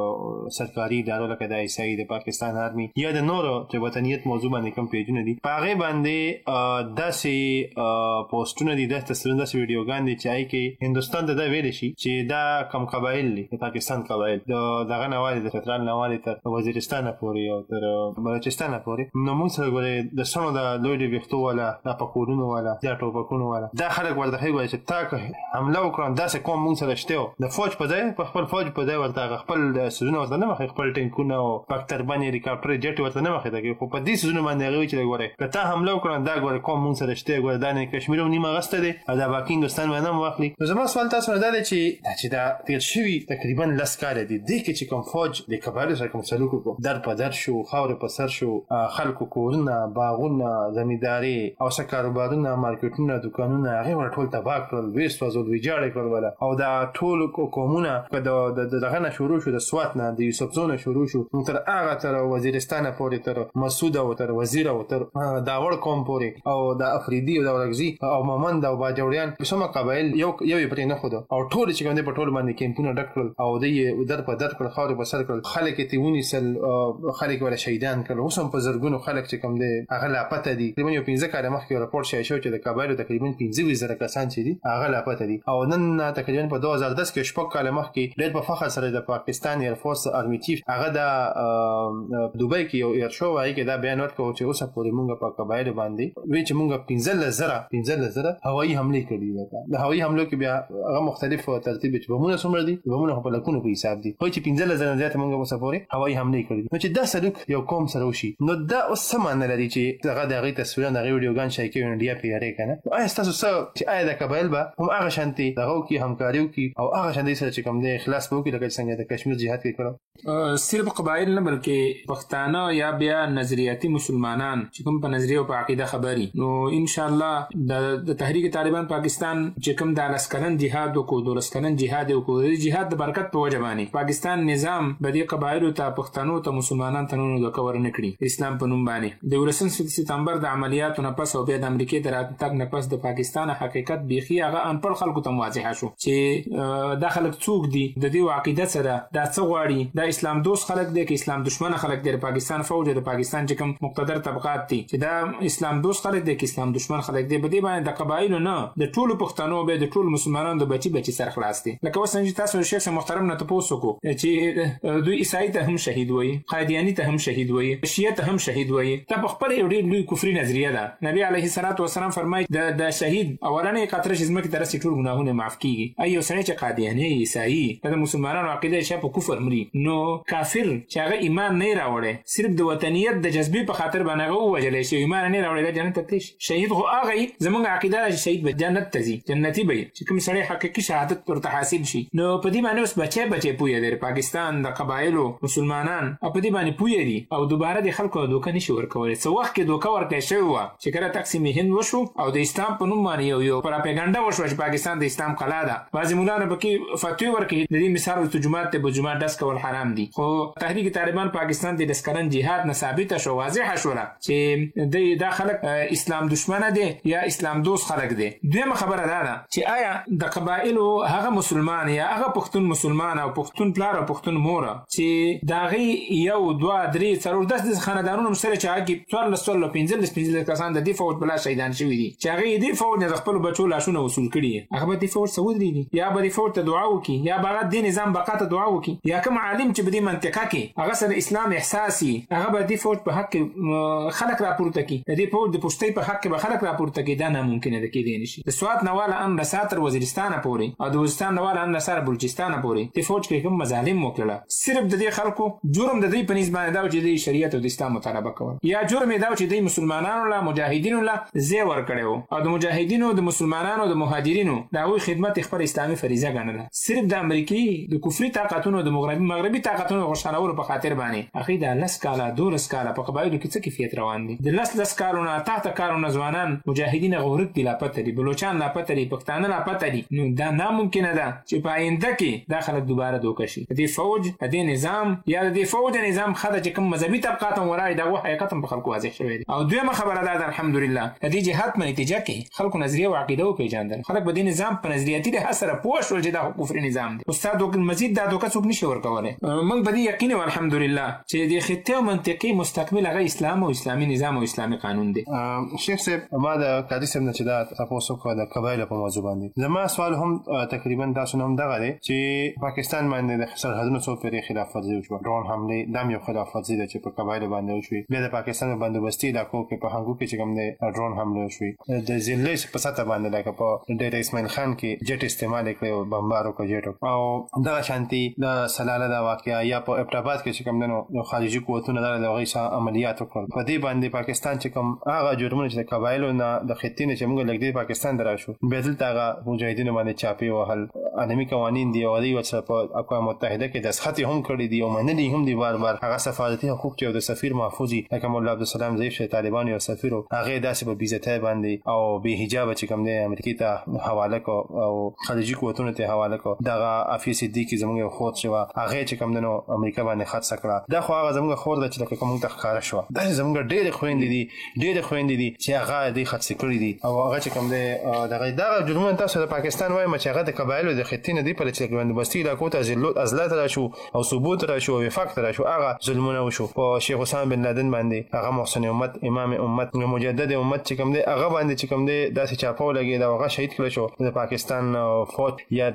سرکاري ادارو لکه د عیسائی د پاکستان آرمي یا د نورو چې وطنیت موضوع باندې کوم پیجونه دي هغه باندې داسې پوسټونه دي د تصویرونو داسې ویډیوګان دي چې آی کې هندستان ته دا ویل شي چې دا کم قبایل دي د پاکستان قبایل د دغه نواله د چترال نواله تر وزیرستان پورې او تر بلوچستان پورې نو موږ سره ګورې د سونو د لوی دی وختو ولا د پکورونو ولا د ټوپکونو ولا دا خلک ورته هیوي چې تا که حمله وکړم دا څه کوم موږ سره شته د فوج په ځای په خپل فوج په ځای ورته خپل سونه ورته نه مخې خپل ټینکونه او پاکتر باندې ریکاپټر جټ ورته نه مخې ته خو په دې سونه باندې هغه چې ګوره که تا حمله وکړم دا ګوره کوم موږ سره شته ګوره دا نه کشمیر هم نیمه غسته دي او دا باقي هندستان باندې هم واخلي نو زما سوال تاسو نه دی چې چې دا تیر شوی تقریبا لس کال دي د کې چې کوم فوج چې د قبایلو سره کوم سلوک وکړو در په در شو خاورې په سر شو خلکو کورونه باغونه زمینداري او څه کاروبارونه مارکیټونه دکانونه هغه ور ټول تباہ کړل ویست وزول ویجاړ کړل ولا او دا ټول قومونه کله د دغه نه شروع شو د سوات نه د یوسف زونه شروع شو تر هغه تر وزیرستان پورې تر مسعود او تر وزیر او تر داوړ قوم پورې او د افریدي او د ورغزي او مومند او باجوړیان په سم قبایل یو یو پرې نه خو او ټول چې کوم په ټول باندې کیمپونه ډکړل او د در په در کړ خاورې په سر کړل خلک ته ونی سل خلک ولا شهیدان کړل اوس هم په زرګونو خلک چې کوم دي هغه لا پته دي تقریبا یو پنځه کاله مخکې راپور شوی چې د قبایلو تقریبا پنځه زره کسان چې دي هغه لا پته دي او نن تقریبا په دوه هزار دس کې شپږ کاله مخکې ډېر په فخر سره د پاکستان ایر فورس آرمي چیف هغه د دوبۍ کې یو ایر شو وايي کې دا بیان ورکړ چې اوس پورې موږ په قبایلو باندې وی چې موږ پنځه زره پنځه زره هوایي حمله کړې ده د هوایي حملو کې بیا هغه مختلف ترتیب چې بمونه سمر دي بمونه په لکونو په حساب دي خو چې پنځه زره زیات موږ اوس پورې هوایي حمله کړې نو چې دا سلوک یو قوم سره وشي نو دا اوس سم نه لري چې هغه د هغه تصویرونه د ویډیوګان شای کې انډیا پیاره کنه آیا تاسو څه چې آیا د قبایل به هم هغه شانتي دغه کې همکاریو کې او هغه شانتي سره چې کوم دی اخلاص وکړي لکه څنګه د کشمیر جهاد کې کړو صرف قبایل نه بلکې پښتانه یا بیا نظریاتي مسلمانان چې کوم په نظریه او په عقیده خبري نو ان شاء الله د تحریک طالبان پاکستان چې کوم د لسکرن جهاد وکړو د لسکرن جهاد وکړو د جهاد د برکت په وجه باندې پاکستان نظام بدی قبایلو ته پښتنو ته مسلمانان ته نو د کور نه کړی اسلام په نوم باندې د ولسم سپتمبر د عملیاتو نه پس او بیا د امریکای د راتګ نه پس د پاکستان حقیقت بيخي هغه انپړ خلکو ته واضح شو چې د خلک څوک دي د دې عقیده سره دا څه غواړي د اسلام دوست خلک دي کې اسلام دشمن خلک دي پاکستان فوج د پاکستان چې کوم مقتدر طبقات دي چې دا اسلام دوست خلک دي کې اسلام دشمن خلک دي بده باندې د قبایلو نه د ټولو پښتنو به د ټولو مسلمانانو د بچي بچي سر خلاص دي لکه وسنج تاسو شیخ محترم نه تاسو کو چې دوی عیسائی ته هم شهید وای قادیانی ته هم شهید وای شیعه ته هم شهید وای ته په خپل یو ډیر لوی کفري نظریه ده نبی علیه الصلاۃ والسلام فرمایي د د شهید اولنې قطره چې زمکه ترسي ټول ګناهونه معاف کیږي ایو سره چې قادیانی عیسائی د مسلمانانو عقیده شې په کفر مري نو کافر چې هغه ایمان نه راوړي صرف د وطنیت د جذبې په خاطر باندې هغه وجلې شي ایمان نه راوړي د جنت ته شهید خو هغه زمونږ عقیده چې شهید به جنت ته ځي جنتی به چې کوم سړی حقيقي شهادت ورته حاصل شي نو په دې باندې اوس بچي بچي پوي د پاکستان د قبایلو مسلمانان په دې باندې پوي دي او دوباره د خلکو دوکه نشي ورکول څو وخت کې دوکه ورکړي شوی و چې کله تقسیم هند وشو او د اسلام په نوم باندې یو یو پروپاګاندا وشو چې پاکستان د اسلام قلا ده بعضی مولانا بکی فتوی ورکړي د دې مثال ته جمعه ته جمعه داس کول حرام دي خو تحریک طالبان پاکستان د دسکرن جهاد نه ثابت شو واضح شو چې د دا خلک اسلام دشمنه دي یا اسلام دوست خلک دي دویمه خبره ده چې آیا د قبایلو هغه مسلمان یا هغه پښتون مسلمان او پښتون پلار او پښتون مور چې داغي یو دوه درې څلور داس خاندانونو سره چې هغه څوار لسول پنځل پنځل کسان د دې فوج بلا شهیدان شوی دي چې هغه دې فوج نه خپل بچو لاشونه وصول کړي هغه به دې فوج سعودي دي یا به دې فوج ته دعا وکي یا به دې نظام بقا ته دعا وکي یا کوم عالم چې په دې منطقه کې هغه سره اسلام احساسي هغه به دې فوج په حق خلک راپورته کوي دې فوج د پښتۍ په حق به خلک راپورته کوي دا نه ممکن ده کې دي نشي د سوات نواله ان رساتر وزیرستان پورې او د وزیرستان نواله ان رسار بلوچستان پورې دې فوج کې کوم مظالم وکړه صرف د دې خلکو جرم د دې پنځ باندې دا چې د شریعت او د اسلام مطالبه کوي یا جرم دا چې د مسلمانانو لا مجاهدینو لا زی ور کړو او د مجاهدینو د مسلمانانو د مهاجرینو دا وی خدمت خپل اسلامي فریضه ګڼله صرف د امریکای د کفري طاقتونو د مغربي مغربي طاقتونو غشانولو په خاطر باندې اخیدا لس کاله دولس کاله په قبایلو کې څه کیفیت روان دي د لس لس کالونو تحت کارونه ځوانان مجاهدین غورت دی لا پته دي بلوچستان لا پته دي پښتانه لا پته دي نو دا ناممکن ده چې په آینده کې دا خلک دوباره دوکه شي د فوج د نظام یا د فوج نظام خدای چې کوم مذهبي طبقات ورای دا و حقیقت په خلکو واضح شوی او دویمه خبره ده الحمدلله د دې جهاد په نتیجه کې خلکو نظریه او عقیده او پیژندل خلک به د نظام په نظریاتي له اثر پوه شول چې دا کفر نظام دی استاد وکړ مزید دا دوکه څوک نشي ورکوله موږ به دې یقین او الحمدلله چې د خطه او منطقي مستقبل هغه اسلام او اسلامي نظام او اسلامي قانون دی شیخ صاحب ما د قاضي صاحب نه چې دا تاسو کو د قبایل په موضوع باندې زما سوال هم تقریبا تاسو هم دغه دی چې پاکستان باندې د سرحدونو څو پیری خلاف ورزي وشو ډرون حمله دام یو خلاف ورزي چې په قبایل باندې وشوي بیا د پاکستان بندوبستي علاقو کې په هنګو کې چې کوم دی ډرون حمله وشوي د ځلې په ساته باندې لکه په ډېر اسماعیل خان کې جټ استعمال کړو بمبارو کو جټ او دا شانتي د سلاله دا واقعیا یا په ابټاباد کې چې کوم نو خارجي قوتونو د غیسا عملیات وکړ په دې باندې پاکستان چې کوم هغه جرمونه چې قبایلو نه د خطینه چې موږ لګدي پاکستان دراشو بدل تاغه مجاهدینو باندې چاپی وهل عالمي قوانين دي او دی ورسره په اقوام متحده کې دستخط هم کړی دی او منلي هم دی بار بار هغه سفارتي حقوق چې د سفیر محفوظي لکه مولا عبدالسلام ضعیف شه طالبان یو سفیر هغه داسې په بیزته باندې او به حجاب چې کوم دی امریکای ته حواله کو او خارجي قوتونو ته حواله کو دغه افیس دی کې زموږ خود شو هغه چې کوم دنو امریکا باندې خط سکړه دا خو هغه زموږ خور د چې کوم ته ښکارا شو دا زموږ ډېر خويندې دي ډېر خويندې دي چې هغه دې خط سکړي دي او هغه چې کوم دی دغه دغه جرمونه تاسو د پاکستان وایم چې هغه د قبایلو د خطینه دی په چې بندوبستي علاقو ته ذلت ازلت را شو او ثبوت را شو او وفاق را شو هغه ظلمونه وشو په شیخ حسین بن لادن باندې هغه محسن امت امام امت مجدد امت چې کوم دی هغه باندې چې کوم دی داسې چاپو لګي دا هغه شهید کړ شو د پاکستان فوج یا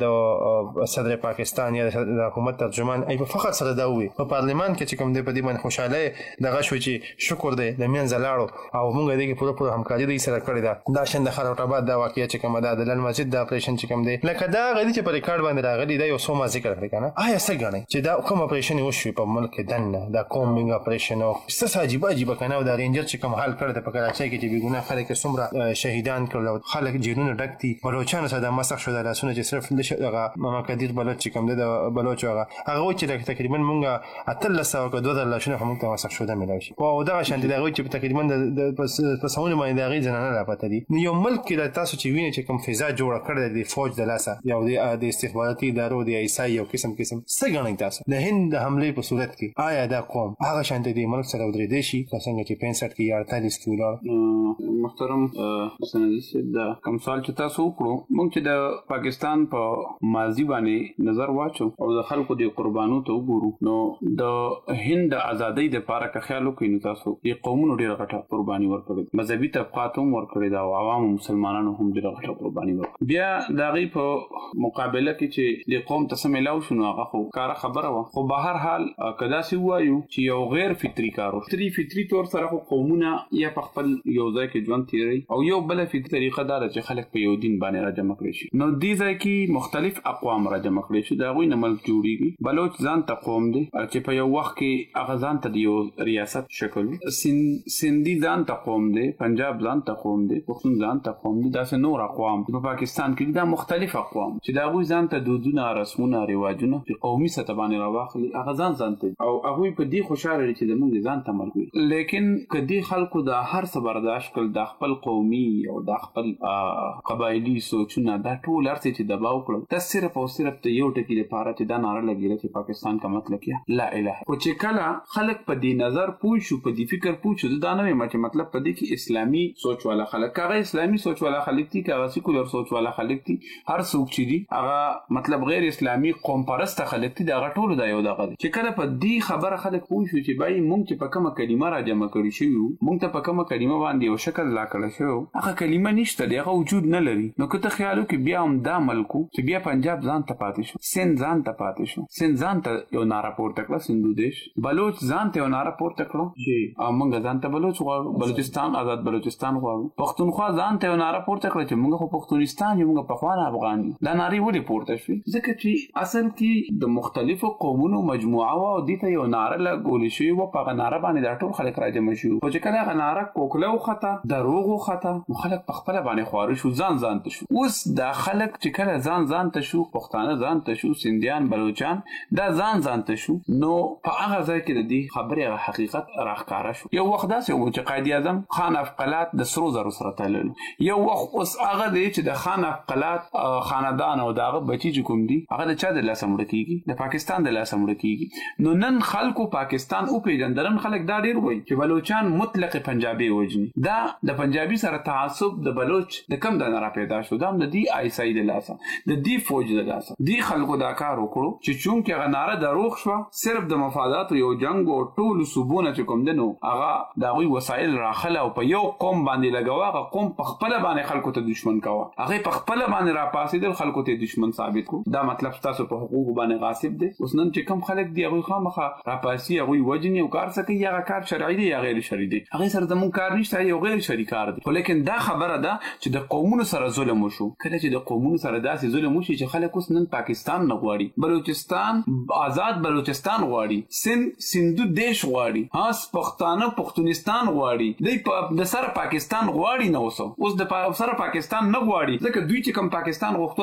د صدر پاکستان یا د حکومت ترجمان ای په فقط سره دا وي په پارلیمان کې چې کوم دی په دې باندې خوشاله دغه شو چې شکر دی د مین زلاړو او موږ دې کې پوره پوره همکاري دې سره کړې ده دا شند خروټ آباد دا واقعیا چې کوم دا د لن مسجد د اپریشن چې کوم دی لکه دا غړي چې په ریکارډ باندې راغلي دا یو څو ما ذکر کړی کنه آیا څه غني چې دا کوم اپریشن وشو په ملک دنه دا کومینګ اپریشن او څه عجیب عجیب کنه دا رینجر چې کوم حال کړی د په کراچۍ کې چې بګونه خلک څومره شهیدان کړل خلک جیرونه ډک دي بلوچستان سره د مسخ شو د لاسونه چې صرف دغه ماما کدیر بلوچ چې کوم دی د بلوچ هغه هغه چې تقریبا مونږه اتل سو کو دوه لاسونه هم ته مسخ شو د ملای شي او دغه شان دی هغه چې تقریبا د پسونه باندې دغه ځنانه را پته دي یو ملک کې تاسو چې وینئ چې کوم فضا جوړه کړل د فوج د لاسه یو د استخباراتي ادارو د ایسای یو قسم قسم څه غنئ تاسو د هند د حمله په صورت کې آیا دا قوم هغه شان دی ملک سره ودرې دی شي څنګه چې پنځه کې یا اړتالیس کې ولر محترم سندي سید دا کوم سوال چې تاسو وکړو موږ چې د پاکستان په ماضي باندې نظر واچو او د خلکو د قربانو ته وګورو نو د هند ازادۍ د لپاره که خیال وکړو نو تاسو د قومونو ډیره غټه قرباني ورکړه مذهبي طبقات هم ورکړي دا او عوام مسلمانانو هم ډیره غټه قرباني ورکړه بیا د غي په مقابله کې چې د قوم ته سملاو شنو هغه خو کار خبره و خو به هر حال کدا سی وایو چې یو غیر فطری کارو فطری فطری تور سره قومونه یا په خپل یو ځای کې ژوند تیری او یو بل فطری طریقه دا چې خلک په یو دین باندې راجمع کړي شي نو دې ځای کې مختلف اقوام راجمع کړي شي دا غوي نه ملک جوړیږي بلوچ ځان ته قوم دی چې په یو وخت کې هغه ځان ته یو ریاست شکل سندي ځان ته قوم دی پنجاب ځان ته قوم دی پښتون ځان ته قوم دی دا څه نور اقوام په پاکستان کې دا مختلف اقوام چې دا غوي ځان ته دودونه رسمونه رواجونه په قومي سطح باندې راوخلي هغه ځان ځان ته او هغه په دې خوشاله لري چې زموږ ځان ته مرګ لیکن کدي خلکو دا هر څه برداشت کول د خپل قومي او د خپل قبایلی سوچونه دا ټول ارته چې دباو کړل د صرف او صرف ته یو ټکی لپاره چې دا ناره لګیږي چې پاکستان کا مطلب کیا لا اله او چې کله خلک په دې نظر پوښو په دې فکر پوښو دا نه مې مطلب په دې کې اسلامي سوچ والا خلک هغه اسلامي سوچ والا خلک دي هغه سیکولر سوچ والا خلک دي هر څوک چې دي هغه مطلب غیر اسلامي قوم پرست خلک دي دا غټول دا یو دغه چې کله په دې خبره خلک پوښو چې بای مونږ چې په کومه کلمه را جمع کړی شو مونږ ته په کومه کلمه باندې یو شکل لا کړی شو هغه کلمه نشته دی هغه وجود نه لري نو کته خیالو کې بیا هم دا ملکو چې بیا پنجاب ځان ته پاتې شو سند ځان ته پاتې شو سند ځان ته یو ناره پورته کړه سندو دیش بلوچ ځان ته یو ناره پورته کړه چې موږ ځان ته بلوچ غواړو بلوچستان آزاد بلوچستان غواړو پښتونخوا ځان ته یو ناره پورته کړه چې موږ خو پښتونستان یو موږ په خوانه افغان دا ناری ولې پورته شو ځکه چې اصل کې د مختلفو قومونو مجموعه او د ته یو ناره لګول شي او په ناره باندې دا ټول خلک راځي شو او چې کله ناره کوکلو خطا دروغ خطا خلک په خپل باندې خواري شو ځان ځان ته شو اوس دا خلک چې کله ځان ځان ته شو پښتانه ځان ته شو سندیان بلوچان دا ځان ځان ته شو نو په هغه ځای کې د دې خبره حقیقت راښکاره شو یو وخت داسې و چې قائد اعظم خان افقلات د سرو زرو سره تلل یو وخت اوس هغه دی چې د خان افقلات خاندان او داغه بچی کوم دي هغه د چا د لاس مړ کیږي د پاکستان د لاس مړ کیږي نو نن خلکو پاکستان او پیژندرن خلک دا ډیر وایي چې بلوچان مطلق پنجابي وجني دا د پنجابي سره تعصب د بلوچ د کم د نه را پیدا شو دا د دی آی سای د لاسه د دی فوج د لاسه دی خلکو دا کار وکړو چې چون کې غناره دروغ شو صرف د مفادات یو جنگ او ټول صوبونه چې کوم دنو هغه دا غوي وسایل راخله او په یو قوم باندې لګواغه قوم په خپل باندې خلکو ته دشمن کاوه هغه په خپل باندې را پاسېدل خلکو ته دشمن ثابت کو دا مطلب تاسو په حقوق باندې غاصب دي اوس نن چې کم خلک دی هغه خامخه را پاسي هغه وجنی او کار سکه یا کار شرعي دی یا غیر شرعي دی هغه سره زمون کار نشته یو غیر شرعي کار دی ولیکن دا خبره ده چې د قومونو سره ظلم وشو کله چې د قومونو سره داسې ظلم وشي چې خلک اوس نن پاکستان نه غواړي بلوچستان آزاد بلوچستان غواړي سند سندو دیش غواړي هاس پښتانه پښتونستان غواړي د د سره پاکستان غواړي نه اوس اوس د سره پاکستان نه غواړي ځکه دوی چې کوم پاکستان غوښتو هغه پاکستان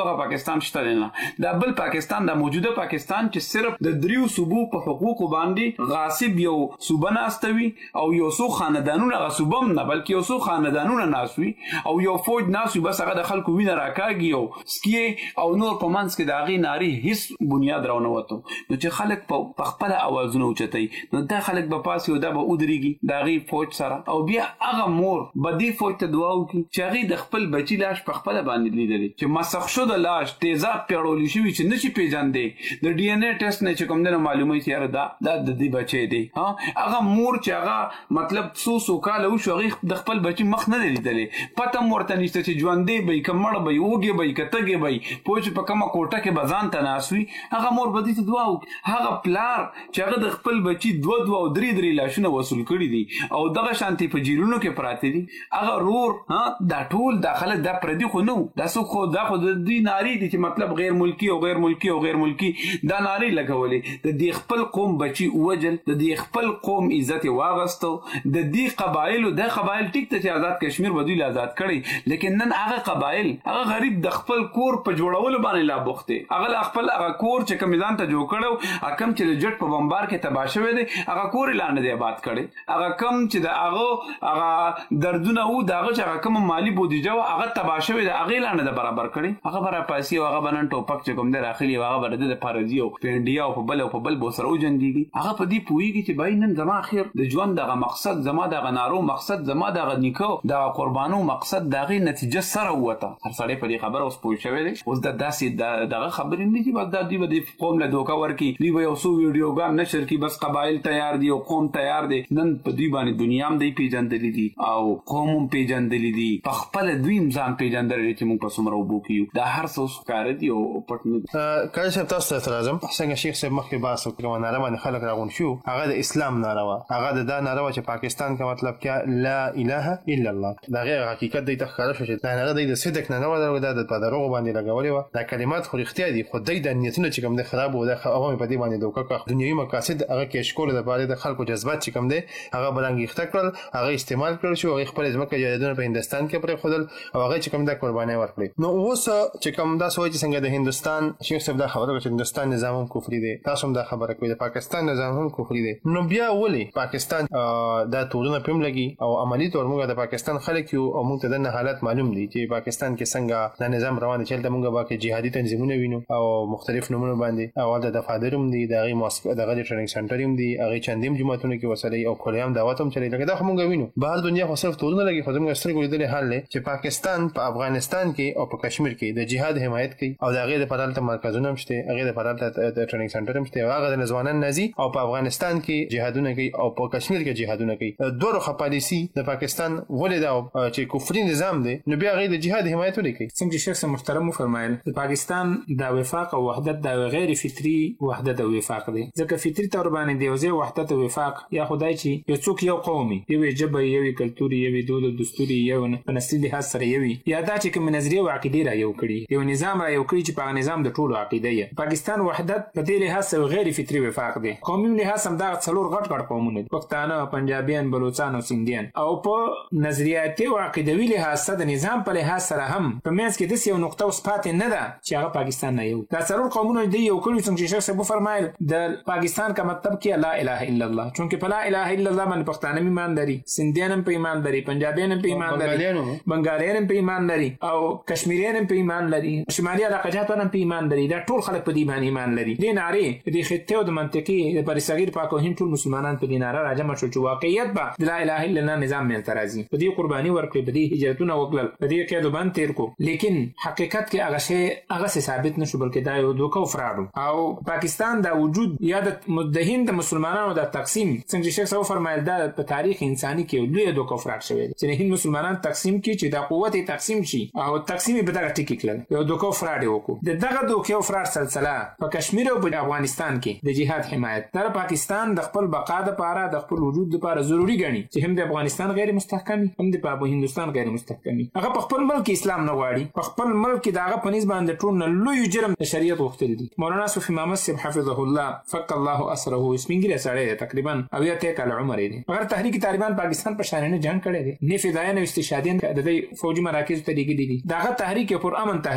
پاکستان شته نه. دا بل پاکستان، دا موجوده پاکستان چې صرف د دریو صوبو په حقوقو باندې غاصب یو صوبه ناستوي او یو څو خاندانونه غصوبم نه بلکې یو څو خاندانونه ناسوي او یو فوج ناسوي، بس هغه د خلکو وینه راکاږي او سکي او نور په منځ کې د هغې ناري هیڅ بنیاد راونه وته. نو چې خلک په خپله اوازونه اوچتوي نو دا خلک به پاسي او دا به ودرېږي د هغې فوج سره، او بیا هغه مور به دې فوج ته دعا وکړي چې هغې د خپل بچي لاش په خپله باندې لیدلی چې مسخ شده لاش تیزاب پیړولی شوي چې نه شي پېژندی، د ډي ان اے ټیسټ نه چې کوم دی نو معلوموي چې یاره دا دا د دې بچی دی. هغه مور چې هغه مطلب څو څو کاله وشو هغې د خپل بچي مخ نه دی لیدلی، پته هم ورته نشته چې ژوندی به یي که مړ به یي اوږې به یي که تږې به یي، پوه چې په کومه کوټه کې به ځان ته ناست وي. هغه مور به دې ته دعا وکړي. هغه پلار چې هغه د خپل بچي دوه دوه او درې درې لاشونه وصول کړي دي او دغه شانتې په جیلونو کې پراته دي، هغه رور دا ټول دا خلک دا پردي خو نه وو، دا څوک خو دا خو د دوی نارې دي چې مطلب غیر ملکي او غیر ملکي او غیر ملکي دا نارې لګولې. د دې خپل قوم بچي ووجل، د دې خپل قوم عزت یې واغستو، د دې قبایلو د قبایل ټیک ته چې آزاد کشمیر به دوی له آزاد کړی، لیکن نن هغه قبایل هغه غریب د خپل کور په جوړولو باندې لا بوخت دی. هغه خپل هغه کور چې کوم ځان ته جوړ کړو، کم چې د جټ په بمبار کې تباه شوی دی هغه کور یې لا نه دی آباد کړی، هغه کم چې د هغه هغه دردونه وو د هغه چې هغه کومه مالي بودیجه وه هغه تباه شوې ده هغې لا نه ده برابر کړې. هغه به راپاسي او هغه به نن ټوپک چې کوم دی راخلي او هغه به د ده دپاره ځي او په انډیا او په بل او په بل به ورسره وجنګېږي. هغه په دې پوهېږي چې بهی نن زما اخر د ژوند دغه مقصد، زما دغه نارو مقصد، زما دغه نیکه دغه قربانو مقصد د هغې نتیجه سره ووته. هر سړی په دې خبره اوس پوه شوی دی. اوس د داسې دغه خبرې نه دي بس دا دوی به د قوم له دوکه ورکړي، دوی به یو څو ویډیوګان نشر کړي، بس قبایل تیار دي او قوم تیار دی. نن په دوی باندې دنیا هم دوی پېژندلي دي او قوم هم پېژندلي دي، په خپله دوی هم ځان پېژندلی چې موږ په څومره اوبو کې یو. دا هر څه اوس ښکاره دي او پټ نه دي. کاري صاحب تاسو ته راځم. څنګه شیخ صاحب مخکې بحث وکړو کومه ناره باندې خلک راغونډ شو، هغه د اسلام ناره وه، هغه د دا ناره وه چې پاکستان کا مطلب کیا لا اله الا الله. د هغې حقیقت دوی ته ښکاره شو چې دا ناره دوی د صدق نه نه وه، دا په دروغو باندې لګولې وه. دا کلمات خو رښتیا دي خو دوی د نیتونه چې کوم دی خراب وو، هغه مې په دې باندې دوکه کړه. دنیوي مقاصد هغه کېش کولو دپاره د خلکو جذبات چې کوم دی هغه به رنګېخته کړل، هغه استعمال کړل شو، هغې خپلې ځمکه جایدادونه په هندوستان کې پرېښودل او هغه چې کوم دا قربانۍ ورکړې. نو اوس چې کوم داسې وایي چې څنګه د هندوستان شیخ صاحب دا خبره وکړه چې هندوستان نظام هم کفري دی، تاسو هم دا خبره کوئ د پاکستان نظام هم کفري دی. نو بیا ولې پاکستان دا تورونه پرې هم لګي او عملي طور موږ د پاکستان خلک یو او موږ ته دننه حالت معلوم دي چې پاکستان کې څنګه دا نظام روان دی چې هلته موږ باقي جهادي تنظیمونه وینو او مختلف نومونه باندې او هلته دفادر هم دي، د هغې ماسک دغه د ټریننګ سنټر هم دي، هغې چندیم جوماتونه کې وسلې او کلیام دعوت هم چلوي. لکه دا خو موږ وینو بهر دنیا خو صرف تورونه لګي، خو زموږ سترګو لیدلی حال دی چې پاکستان په افغانستان کې او په کشمیر کې د جهاد حمایت کوي او د هغې دپاره هلته مرکزونه هم شته، هغې دپاره هلته د ټریننګ سنټر هم شته، هغه د ځوانان نه ځي او په افغانستان کې جهادونه کوي او په کشمیر کې جهادونه کوي. دوه رخه پالیسي د پاکستان ولې دا چې کفري نظام دی نو بیا هغې د جهاد حمایت ولې کوي؟ څنګه چې شیخ محترم وفرمایل د پاکستان دا وفاق او وحدت دا غیر فطري وحدت او وفاق دی، ځکه فطري طور باندې د یو ځای وحدت او وفاق یا خدای چې یو څوک یو قومي یوې ژبه یوې کلتوري یوې دود او دستوري یو په نسلي لحاظ سره یوي، یا دا چې کوم نظریه او عقیدې را یو کړي، یو نظام را یو کړي چې په هغه نظام د ټولو عقیده یې. پاکستان وحدت په دې لحاظ سره غیر فطري وفاق دی. قومي لحاظ هم دا څلور غټ غټ قومونه دي، پښتانه، پنجابیان، بلوچان او سندیان، او په نظریاتي او عقیدوي لحاظ سره د نظام په لحاظ سره هم په منځ کې داسې یو نقطه اوس پاتې نه ده چې هغه پاکستان نه یو. دا څلور قومونه دي یو کړي څنګه چې شیخ صاحب وفرمایل د پاکستان کا مطلب کې لا اله الا الله، چونکې په لا اله الا الله باندې پښتانه ایمان لري، سندیان هم په ایمان لري، پنجابیان هم په ایمان لري، بنگالیان هم په ایمان لري او کشمیریان هم په ایمان لري، شمالي علاقه جات هم په ایمان لري. دا ټول خلک په دې باندې ایمان لري. دې نارې د خطې او د منطقي پر صغیر پاک او هند ټول مسلمانان په دې ناره راجمع شو چې واقعیت به د لا اله الا الله نظام مل ترازی په دې قرباني ورکړي، په دې هجرتونه وکړل، په دې کې د باندې تیر کو، لیکن حقیقت کې هغه شی هغه ثابت نشو بلکې دا یو دوکه او فراډ. او پاکستان دا وجود یا د متحدین د مسلمانانو د تقسیم څنګه شیخ صاحب فرمایل دا په تاریخ انساني کې لوی دوکه او فراډ شوی چې هند مسلمانان تقسیم کی چې دا قوت تقسیم شي او تقسیم به دغه ټکی کړل، یو دوکه او فراډ وکړو. د دغه دوکه او فراډ سلسله په کشمیر او په افغانستان کې د جهاد حمایت در پاکستان د خپل بقا لپاره د خپل وجود لپاره ضروری ګڼي چې هم د افغانستان غیر مستحکمي هم د په هندوستان غیر مستحکمي. هغه په خپل ملک اسلام نه غواړي، په خپل ملک کې دغه په نسبت باندې ټول لوی جرم د شریعت غوښتل دي. مولانا صوفي محمد صاحب حفظه الله فك الله اسره اسمنګری سره تقریبا اویا ته کال عمر دی، مگر تحریک طالبان پاکستان په شان نه جنگ کړی دی، نه فدایان او استشهادیان د دې فوجي مراکز ته لګیدي دي. دغه تحریک پر امن تحریک خو د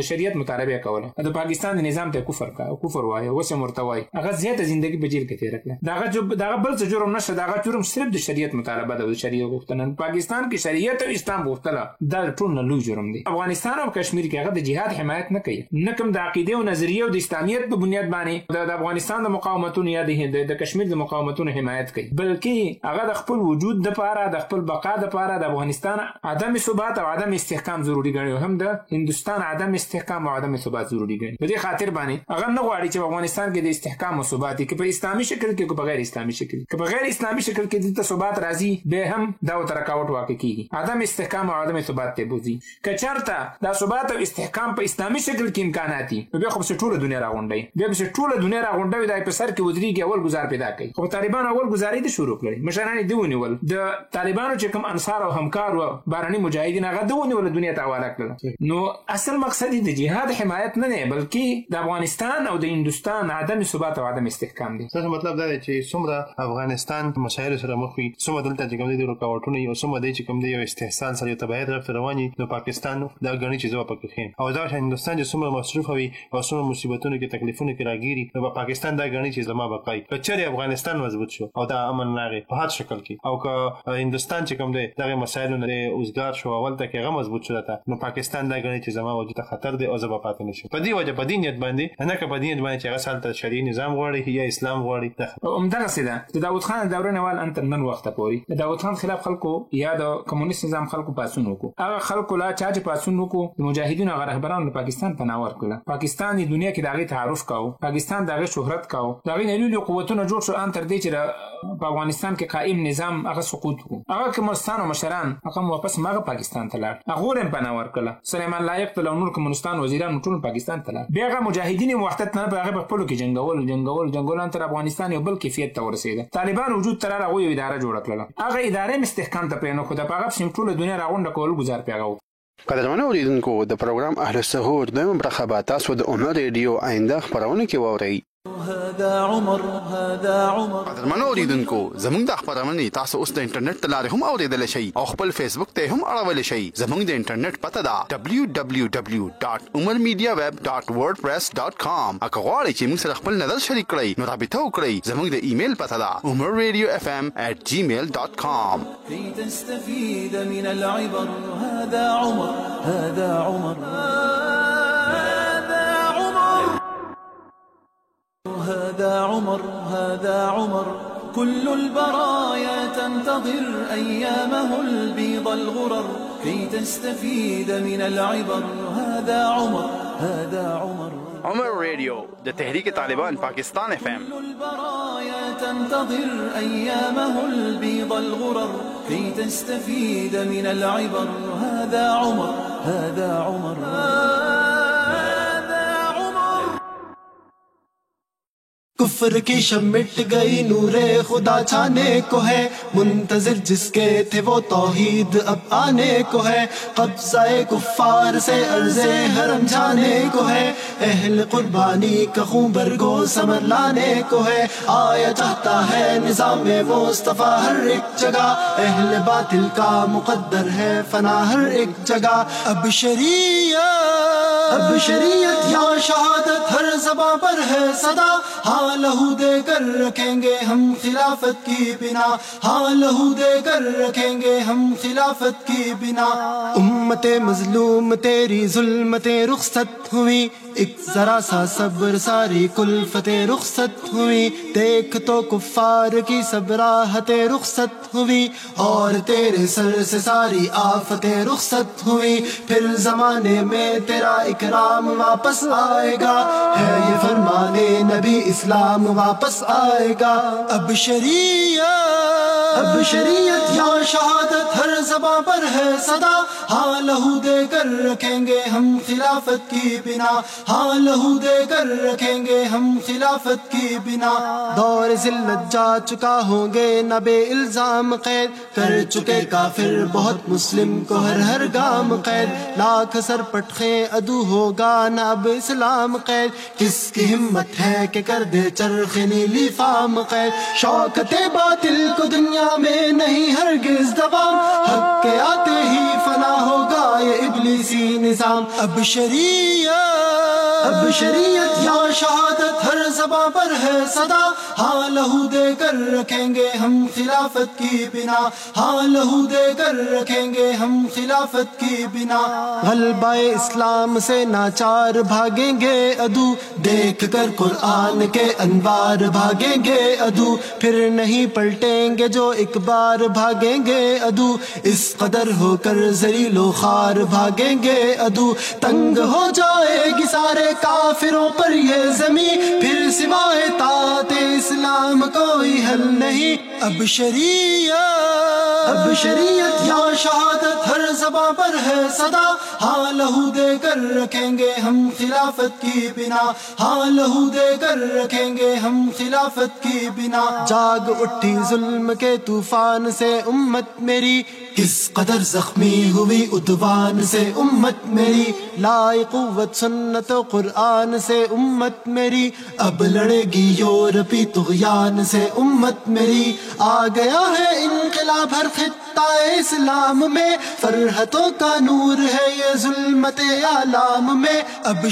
د شریعت مطالبه کوله د پاکستان د نظام ته کفر کا کفر وایي وسه مرتوي هغه زیاته ژوندۍ په جیل کې تیر کړه داغه جو داغه بل څه جرم نشه داغه جرم صرف د شریعت مطالبه ده د شریعت غوښتنه پاکستان کې شریعت او اسلام غوښتنه دا ټول نه لوی جرم دی افغانستان او کشمیر کې هغه د جهاد حمایت نه کوي نه کوم د عقیده او نظریه او د اسلامیت په بنیاد باندې د افغانستان د مقاومتونو یا د کشمیر د مقاومتونو حمایت کوي بلکې هغه د خپل وجود د لپاره د خپل بقا د لپاره د افغانستان عدم ثبات او عدم استحکام ضروری ګڼي هم د هندستان عدم استحکام او عدم ثبات ضروری ګڼي په دې خاطر باندې هغه نه غواړي چې افغانستان کې د استحکام او ثبات کې په اسلامي شکل کې او په غیر اسلامي شکل کې په غیر اسلامي شکل کې د ثبات راځي به هم دا تر رکاوټ واقع کیږي عدم استحکام او عدم ثبات ته بوزي کچارته د ثبات او استحکام په اسلامي شکل کې امکانات دي به خو ټول دنیا راغونډي به به ټول دنیا راغونډي د په سر کې ودرېږي اول گزار پیدا کوي خو طالبان اول گزارې د شروع کړي مشران دی ونیول د طالبانو چې کوم انصار او همکار و باراني مجاهدین هغه د ونیول دنیا ته حواله کړل نو اصل مقصد د جهاد حمایت نه نه بلکې د افغانستان او د هندستان عدم ثبات او عدم استحکام دي څه مطلب دا دی چې څومره افغانستان مسایل سره مخ وي څومره دلته چې کوم دي رکاوټونه او څومره دي چې کوم دي یو استحصال سره یو تبعید رفت رواني نو پاکستان دا غني چې زو پکې خین او دا هندستان چې څومره مصروف وي او څومره مصیبتونو کې تکلیفونه کې راګيري نو پاکستان دا غني چې زما بقای کچري افغانستان مضبوط شو او دا امن راغی په هر شکل کې او که هندستان چې کوم دی دغه مسایل نه اوسګار شو اول ته کې غو مضبوط شو تا نو پاکستان دا غني چې زما وجود خطر دی او زما پاتې نشي په دې وجه په دې نیت باندې نه که په دې نیت باندې چې هغه سالته شرعي نظام غواړي یا اسلام غواړي همدغه سیده د داوود خان دوره نه وال انت نن وخت پوري د داوود خان خلاف خلکو یا د کمونیست نظام خلکو پاسون وکړو هغه خلکو لا چا چې پاسون وکړو مجاهدینو هغه رهبرانو د پاکستان په ناور کړل پاکستان د دنیا کې دغه تعارف کاو پاکستان دغه شهرت کاو دغه نه لوی قوتونه جوړ شو ان تر دې چې په افغانستان کې قائم نظام هغه سقوط وکړو هغه کومستان او مشران هغه واپس ماغه پاکستان ته لاړ هغه هم په ناور کړل سليمان لایق ته نور کومستان وزیران ټول پاکستان ته لاړ بیا هغه مجاهدین وحدت نه په هغه خپل کې جنگول جنگول جنگول ان تر افغانستان یو بل کیفیت ته ورسېده طالبان وجود تر هغه یو اداره جوړ کړل هغه اداره مستحکم ته پېنو خو د هغه سیم ټول دنیا راغونډه کول گزار پیغاو قدرمنو اوریدونکو د پروګرام اهل السحور د مرحبا تاسو د اونر ریډیو آینده خبرونه کې ووري هذا عمر هذا عمر قدرمنو اوریدونکو زموږ د خبرونه تاسو اوس د انټرنیټ تلاره هم اوریدل شئ او خپل فیسبوک ته هم اړول شئ زموږ د انټرنیټ پته دا دبليو دبليو دبليو ډاٹ عمر میډیا ویب ډاٹ ورډپریس ډاٹ کام اګه غواړئ چې موږ سره خپل نظر شریک کړئ نو رابطه وکړئ زموږ د ایمیل پته دا عمر رادیو اف ام at gmail dot com كي تستفيد من العبر هذا عمر هذا عمر هذا عمر هذا عمر كل البرايا تنتظر أيامه البيض الغرر كي تستفيد من العبر هذا عمر هذا عمر عمر رادیو د تحریک طالبان پاکستان اف ام كل البرايا تنتظر أيامه البيض الغرر كي تستفيد من العبر هذا عمر هذا عمر कुफ्र की शब मिट गई नूरे खुदा छाने को है मुंतजिर जिसके थे वो तौहीद अब आने को है कब्ज़ाए कुफ्फार से अर्ज़े हरम जाने को है अहल कुर्बानी का खून बरगो समर लाने को है आया चाहता है निज़ाम मुस्तफ़ा हर एक जगह अहल बातिल का मुक़द्दर है फना हर एक जगह अब शरीयत अब शरीयत या शहादत हर ज़बां पर है सदा हाँ लहू देकर रखेंगे हम खिलाफत की बिना हाँ लहू देकर रखेंगे हम खिलाफत की बिना उम्मते मजलूम तेरी जुल्मते रुखसत हुई एक जरा सा सब्र सारी कुल्फते रुखसत हुई देख तो कुफ्फार की सब राहते रुखसत हुई और तेरे सर से सारी आफते रुखसत हुई फिर जमाने में तेरा इकराम वापस आएगा है ये फरमाने नबी इस्लाम वापस आएगा अब शरीयत अब शरीयत या शहादत हर ज़बां पर है सदा हाँ लहू देकर रखेंगे हम खिलाफत की बिना हाँ लहू देकर रखेंगे हम खिलाफत की बिना दौर ज़िल्लत जा चुका होंगे न बे इल्ज़ाम कैद कर चुके काफिर बहुत मुस्लिम को हर हर गाम कैद लाख सर पटखे अदू होगा न अब इस्लाम कैद किसकी हिम्मत है कि कर दे चरख़ नीली फाम कैद शौकते बातिल को दुनिया دنیا میں نہیں ہرگز دوام، حق کے آتے ہی فنا ہوگا یہ ابلیسی نظام. اب شریعت اب شریعت یا شہادت ہر زباں پر ہے صدا، ہاں لہو دے کر رکھیں گے ہم خلافت کی بنا، ہاں لہو دے کر رکھیں گے ہم خلافت کی بنا. غلبہ اسلام سے ناچار بھاگیں گے عدو، دیکھ کر قرآن کے انوار بھاگیں گے عدو، پھر نہیں پلٹیں گے جو ایک بار بھاگیں گے عدو. اس قدر ہو کر ذلیل و خوار بھاگیں گے عدو، تنگ ہو جائے گی سارے کافروں پر یہ زمین، پھر سوائے طاعت اسلام کوئی حل نہیں. اب شریعت اب شریعت یا شہادت ہر زباں پر ہے صدا، ہاں لہو دے کر رکھیں گے ہم خلافت کی بنا، ہاں لہو دے کر رکھیں گے ہم خلافت کی بنا. جاگ اٹھی ظلم کے طوفان سے امت میری، کس قدر زخمی ہوئی عدوان سے امت میری، لائے قوت سنت و قرآن سے امت میری، اب لڑے گی یورپی طغیان سے امت میری. آ گیا ہے انقلاب ہر خطہ اسلام میں، فرحتوں کا نور ہے یہ ظلمت اعلام میں. اب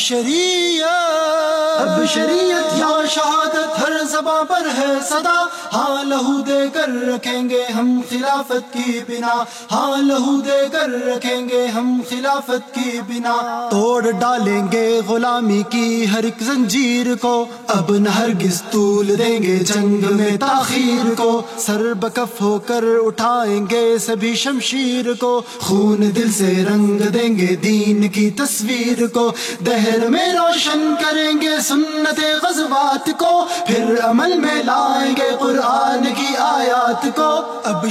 شریعت اب شریعت یا شہادت ہر زباں پر ہے صدا، ہاں لہو دے کر رکھیں گے ہم خلافت کی بنا، ہاں لہو دے کر رکھیں گے ہم خلافت کی بنا. توڑ ڈالیں گے غلامی کی ہر ایک زنجیر کو، اب نہ ہرگز طول دیں گے جنگ میں تاخیر کو، سر بکف ہو کر اٹھائیں گے سبھی شمشیر کو، خون دل سے رنگ دیں گے دین کی تصویر کو، دہر میں روشن کریں گے سنت غزوات کو، پھر عمل میں لائیں گے قرآن کی آیات کو. اب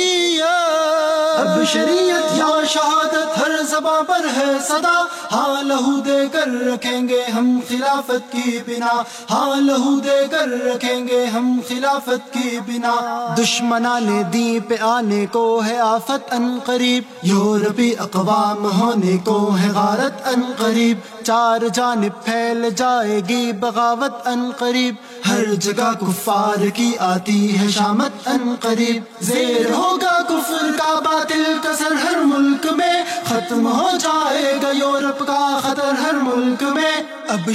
شریعت اب شریعت یا شہادت ہر زباں پر ہے صدا، ہاں لہو دے کر رکھیں گے ہم خلافت کی بنا، ہاں لہو دے کر رکھیں گے ہم خلافت کی بنا. دشمنان دین پہ آنے کو ہے آفت ان قریب، یورپی اقوام ہونے کو ہے غارت ان قریب، چار جانب پھیل جائے گی بغاوت ان قریب، ہر جگہ کفار کی آتی ہے شامت ان قریب. زیر ہوگا کفر کا باطل کا سر ہر ملک میں، ختم ہو جائے گا یورپ کا خطر ہر ملک میں. اب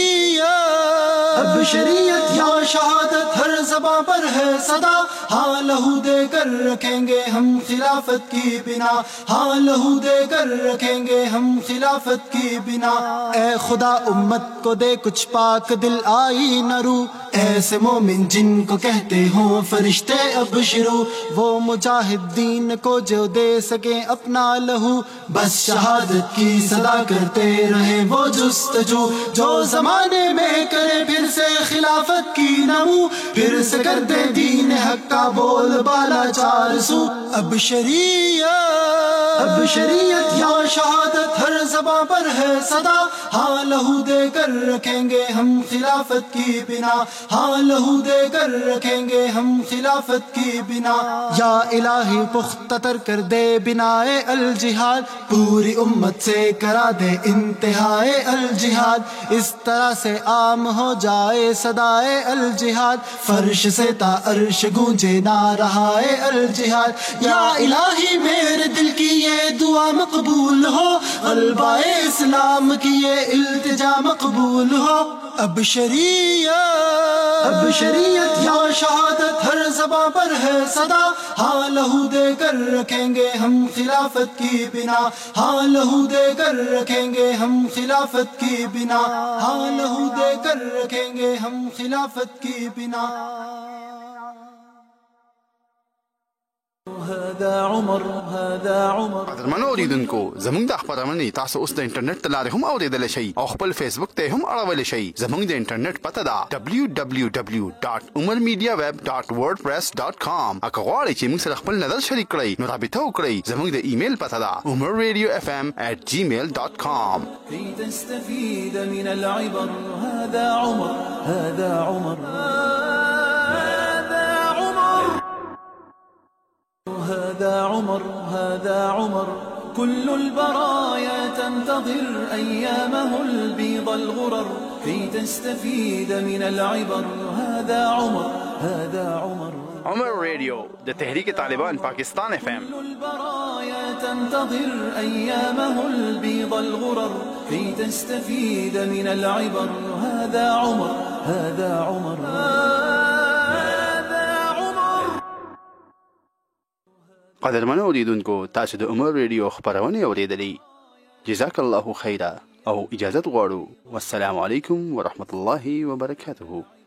شریعت اب شریعت یا شہادت ہر زباں پر ہے صدا، ہاں لہو دے کر رکھیں گے ہم خلافت کی بنا، ہاں لہو دے کر رکھیں گے ہم خلافت کی بنا. اے خدا امت کو دے کچھ پاک دل آئی نہ رو، ایسے مومن جن کو کہتے ہوں فرشتے اب شروع، وہ مجاہد دین کو جو دے سکیں اپنا لہو، بس شہادت کی صدا کرتے رہے وہ جستجو، جو زمانے میں کرے پھر سے خلافت کی نمو، پھر سے کر دے دین حق کا بول بالا چار سو. اب شریعت اب شریعت یا شہادت ہر زباں پر ہے صدا، ہاں لہو دے کر رکھیں گے ہم خلافت کی بنا، ہاں لہو دے کر رکھیں گے ہم خلافت کی بنا. یا الہی پختہ تر کر دے بنائے الجہاد، پوری امت سے کرا دے انتہائے الجہاد، اس طرح سے عام ہو جائے صدائے الجہاد، فرش سے تا عرش گونجے نعرہائے الجہاد. یا الہی میرے دل کی یہ دعا مقبول ہو، غلبہ اسلام کی یہ التجا مقبول ہو. اب شریعت اب شریعت یا شہادت ہر زباں پر ہے صدا، ہاں لہو دے کر رکھیں گے ہم خلافت کی بنا، ہاں لہو دے کر رکھیں گے ہم خلافت کی بنا، ہاں لہو دے کر رکھیں گے ہم خلافت کی بنا. هذا عمر هذا عمر. قدرمنو اوریدونکو زموږ د خبرونه تاسو اوس د انټرنیټ تلاره هم اوریدل شئ او خپل فیسبوک ته هم اړول شئ. زموږ د انټرنیټ پته دا دبلیو دبلیو دبلیو ډاټ عمر میډیا ویب ډاټ ورډپریس ډاټ کام. اګه غواړئ چې موږ سره خپل نظر شریک کړئ نو رابطه وکړئ. زموږ د ایمیل پته دا عمر رادیو اف ام ایٹ جیمیل ډاٹ کام. كي تستفيد من العبر هذا عمر هذا عمر هذا عمر هذا عمر. كل البرايا تنتظر أيامه البيض الغرر كي تستفيد من العبر. هذا عمر هذا عمر. عمر رادیو د تحریک طالبان پاکستان اف ام. البرايا تنتظر أيامه البيض الغرر كي تستفيد من العبر. هذا عمر هذا عمر هذا عمر. قدرمن اوریدونکو تاسو د عمر رادیو خبرونه اوریدلې. جزاک الله خیره او اجازت غواړو. والسلام علیکم ورحمت الله وبرکاته.